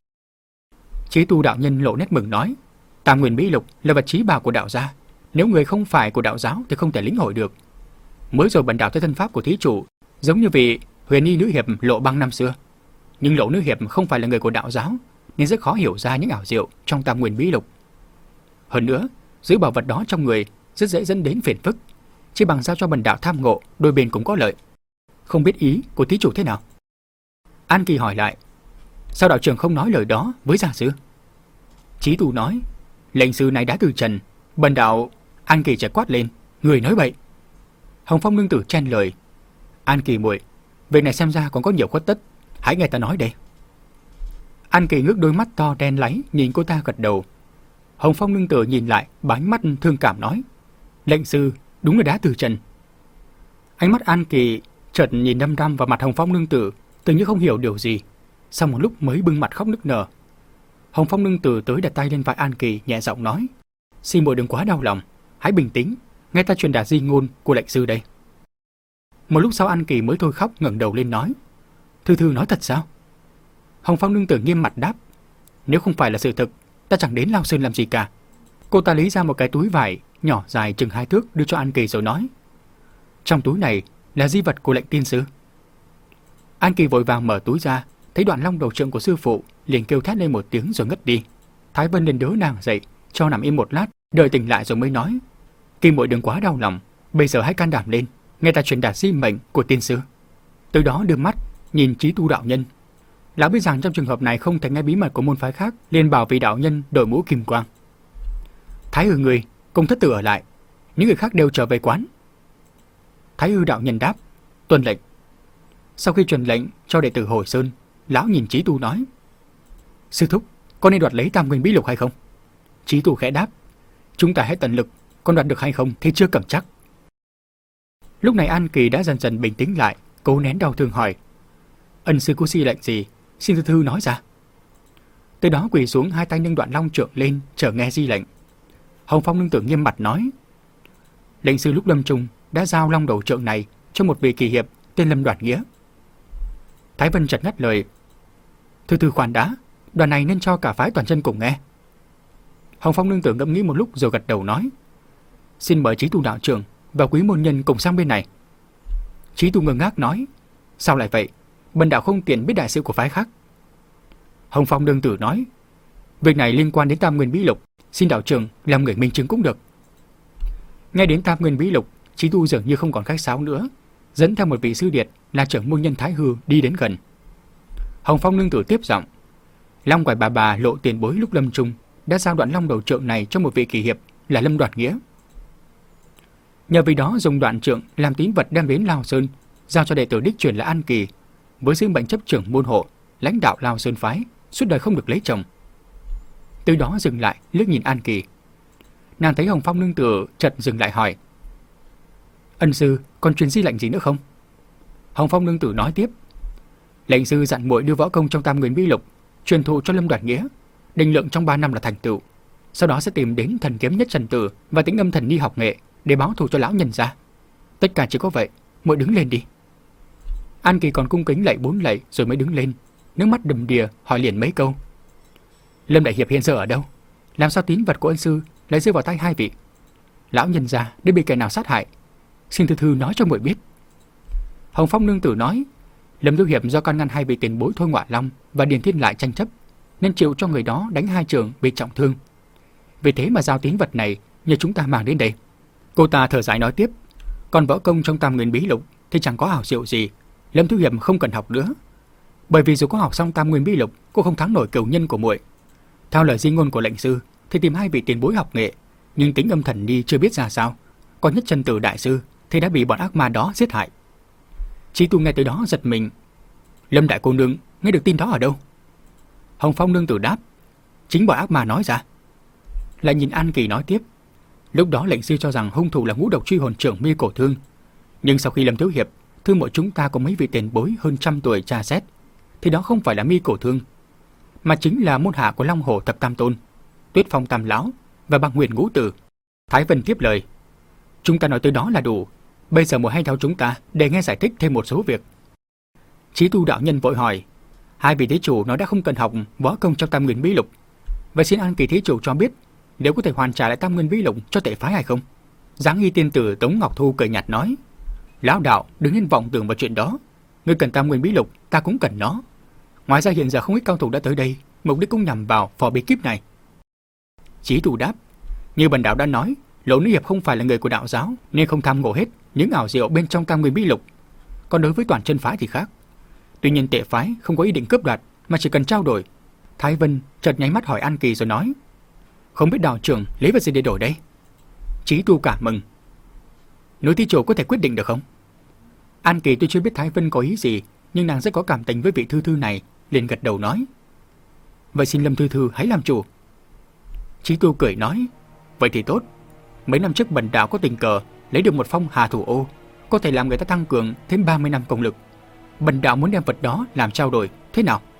Chí Tu đạo nhân lộ nét mừng nói: Tam Nguyên Bí Lục là vật chí bảo của đạo gia, nếu người không phải của đạo giáo thì không thể lĩnh hội được. Mới rồi bần đạo thấy thân pháp của thí chủ giống như vị huyền y nữ hiệp Lộ Băng năm xưa, nhưng Lộ nữ hiệp không phải là người của đạo giáo nên rất khó hiểu ra những ảo diệu trong Tam Nguyên Bí Lục. Hơn nữa, giữ bảo vật đó trong người rất dễ dẫn đến phiền phức, chỉ bằng giao cho bần đạo tham ngộ, đôi bên cũng có lợi. Không biết ý của thí chủ thế nào? An Kỳ hỏi lại: Sao đạo trưởng không nói lời đó với gia sư? Chí Tu nói: Lệnh sư này đã từ trần, bần đạo. An Kỳ chợt quát lên: Người nói bậy! Hồng Phong nương tử chen lời: An Kỳ muội, việc này xem ra còn có nhiều khuất tất, hãy nghe ta nói đây. An Kỳ ngước đôi mắt to đen láy nhìn cô ta gật đầu, Hồng Phong nương tử nhìn lại, bánh mắt thương cảm nói: Lệnh sư đúng là đá từ trần. Ánh mắt An Kỳ chợt nhìn đăm đăm vào mặt Hồng Phong nương tử, tưởng như không hiểu điều gì, sau một lúc mới bưng mặt khóc nức nở. Hồng Phong nương tử tới đặt tay lên vai An Kỳ, nhẹ giọng nói: Xin muội đừng quá đau lòng, hãy bình tĩnh, nghe ta truyền đạt di ngôn của lệnh sư đây. Một lúc sau An Kỳ mới thôi khóc, ngẩng đầu lên nói: Thư thư nói thật sao? Hồng Phong nương tử nghiêm mặt đáp: Nếu không phải là sự thực, ta chẳng đến Lao Sơn làm gì cả. Cô ta lấy ra một cái túi vải nhỏ dài chừng hai thước đưa cho An Kỳ rồi nói: Trong túi này là di vật của lệnh tiên sư. An Kỳ vội vàng mở túi ra, thấy đoạn long đầu trượng của sư phụ, liền kêu thét lên một tiếng rồi ngất đi. Thái Vân liền đỡ nàng dậy, cho nằm im một lát, đợi tỉnh lại rồi mới nói: Kim muội đừng quá đau lòng, bây giờ hãy can đảm lên, nghe ta truyền đạt di mệnh của tiên sư. Từ đó đưa mắt nhìn Chí Tu đạo nhân. Lão biết rằng trong trường hợp này không thể nghe bí mật của môn phái khác, liền bảo vị đạo nhân đội mũ kim quang. Thái Hư người cùng thất tử ở lại, những người khác đều trở về quán. Thái Hư đạo nhân đáp: Tuân lệnh. Sau khi truyền lệnh cho đệ tử hồi sơn, lão nhìn Chí Tu nói: Sư thúc, con nên đoạt lấy Tam Nguyên Bí Lục hay không? Chí Tu khẽ đáp: Chúng ta hãy tận lực, con đoạt được hay không thì chưa cầm chắc. Lúc này An Kỳ đã dần dần bình tĩnh lại, cố nén đau thương hỏi: Ân sư có si lệnh gì, xin thư thư nói ra. Từ đó quỳ xuống, hai tay nâng đoạn long trượng lên, chờ nghe di lệnh. Hồng Phong nương tử nghiêm mặt nói: Lệnh sư lúc lâm chung đã giao long đầu trượng này cho một vị kỳ hiệp tên Lâm Đoạt Nghĩa. Thái Vân chợt ngắt lời: Thư thư khoan đã, đoạn này nên cho cả phái toàn chân cùng nghe. Hồng Phong nương tử ngẫm nghĩ một lúc rồi gật đầu nói: Xin mời Chí Tu đạo trưởng và quý môn nhân cùng sang bên này. Chí Tu ngơ ngác nói: Sao lại vậy? Bần đạo không tiện biết đại sự của phái khác. Hồng Phong nương tử nói: Việc này liên quan đến Tam Nguyên Bí Lục, xin đạo trưởng làm người minh chứng cũng được. Nghe đến Tam Nguyên Bí Lục, Chí Tu dường như không còn khách sáo nữa, dẫn theo một vị sư điệt là trưởng môn nhân Thái Hư đi đến gần. Hồng Phong nương tử tiếp giọng: Long Quải bà bà lộ tiền bối lúc lâm chung đã giao đoạn long đầu trượng này cho một vị kỳ hiệp là Lâm Đoạt Nghĩa. Nhờ vì đó dùng đoạn trượng làm tín vật đem đến Lao Sơn, giao cho đệ tử đích truyền là An Kỳ, với sứ mệnh chấp trưởng môn hộ, lãnh đạo Lao Sơn phái, suốt đời không được lấy chồng. Từ đó dừng lại liếc nhìn An Kỳ. Nàng thấy Hồng Phong nương tử chợt dừng lại hỏi: Ân sư còn truyền di lệnh gì nữa không? Hồng Phong nương tử nói tiếp: Lệnh sư dặn muội đưa võ công trong Tam Nguyên Bí Lục truyền thụ cho Lâm Đoạt Nghĩa, định lượng trong ba năm là thành tựu. Sau đó sẽ tìm đến thần kiếm nhất trần tử và Tĩnh Âm thần ni học nghệ để báo thù cho lão nhân gia. Tất cả chỉ có vậy, muội đứng lên đi. An Kỳ còn cung kính lạy bốn lạy rồi mới đứng lên, nước mắt đầm đìa hỏi liền mấy câu. Lâm đại hiệp hiện giờ ở đâu? Làm sao tín vật của ân sư lại rơi vào tay hai vị? Lão nhân gia đã bị kẻ nào sát hại? Xin thư thư nói cho muội biết. Hồng Phong nương tử nói: Lâm Lưu hiệp do can ngăn hai vị tiền bối Thôi Ngọa Long và Điền Thiên Lại tranh chấp, nên chịu cho người đó đánh hai trường bị trọng thương. Vì thế mà giao tín vật này nhờ chúng ta mang đến đây. Cô ta thở dài nói tiếp: Còn võ công trong Tam Nguyên Bí Lục thì chẳng có ảo diệu gì, Lâm Lưu hiệp không cần học nữa. Bởi vì dù có học xong Tam Nguyên Bí Lục cũng không thắng nổi cửu nhân của muội. Theo lời di ngôn của lệnh sư thì tìm hai vị tiền bối học nghệ, nhưng Tĩnh Âm thần ni chưa biết ra sao, còn Nhất Trần Tử đại sư thì đã bị bọn ác ma đó giết hại. Chí Tu nghe tới đó giật mình: Lâm đại cô nương nghe được tin đó ở đâu? Hồng Phong nương tử đáp: Chính bọn ác ma nói ra. Lại nhìn An Kỳ nói tiếp: Lúc đó lệnh sư cho rằng hung thủ là ngũ độc truy hồn trưởng Mi Cổ Thương, nhưng sau khi Lâm thiếu hiệp thương mỗi chúng ta có mấy vị tiền bối hơn trăm tuổi tra xét, thì đó không phải là Mi Cổ Thương, mà chính là môn hạ của Long Hổ Thập Tam Tôn, Tuyết Phong Tam Lão và Băng Huyền Ngũ Tử. Thái Vân tiếp lời: Chúng ta nói tới đó là đủ, bây giờ muội hãy theo chúng ta để nghe giải thích thêm một số việc. Chí Tu đạo nhân vội hỏi: Hai vị thí chủ nói đã không cần học võ công trong Tam Nguyên Bí Lục, vậy xin An Kỳ thí chủ cho biết nếu có thể hoàn trả lại Tam Nguyên Bí Lục cho tệ phái hay không? Giáng y tiên tử Tống Ngọc Thu cười nhạt nói: Lão đạo đừng nên vọng tưởng vào chuyện đó, ngươi cần Tam Nguyên Bí Lục, ta cũng cần nó. Ngoài ra hiện giờ không ít cao thủ đã tới đây, mục đích cũng nhằm vào phò bí kíp này. Chí Tu đáp: Như bần đạo đã nói, Lỗ Nữ hiệp không phải là người của đạo giáo, nên không tham ngộ hết những ảo diệu bên trong Tam Nguyên Bí Lục. Còn đối với toàn chân phái thì khác. Tuy nhiên tệ phái không có ý định cướp đoạt, mà chỉ cần trao đổi. Thái Vân chợt nháy mắt hỏi An Kỳ rồi nói: Không biết đạo trưởng lấy vật gì để đổi đây? Chí Tu cảm mừng: Núi thí chủ có thể quyết định được không? An Kỳ tuy chưa biết Thái Vân có ý gì, nhưng nàng rất có cảm tình với vị thư thư này, liền gật đầu nói: Vậy xin Lâm thư thư hãy làm chủ. Chí Cưu cười nói, vậy thì tốt. Mấy năm trước bần đạo có tình cờ lấy được một phong hà thủ ô, có thể làm người ta tăng cường thêm ba mươi năm công lực. Bần đạo muốn đem vật đó làm trao đổi, thế nào?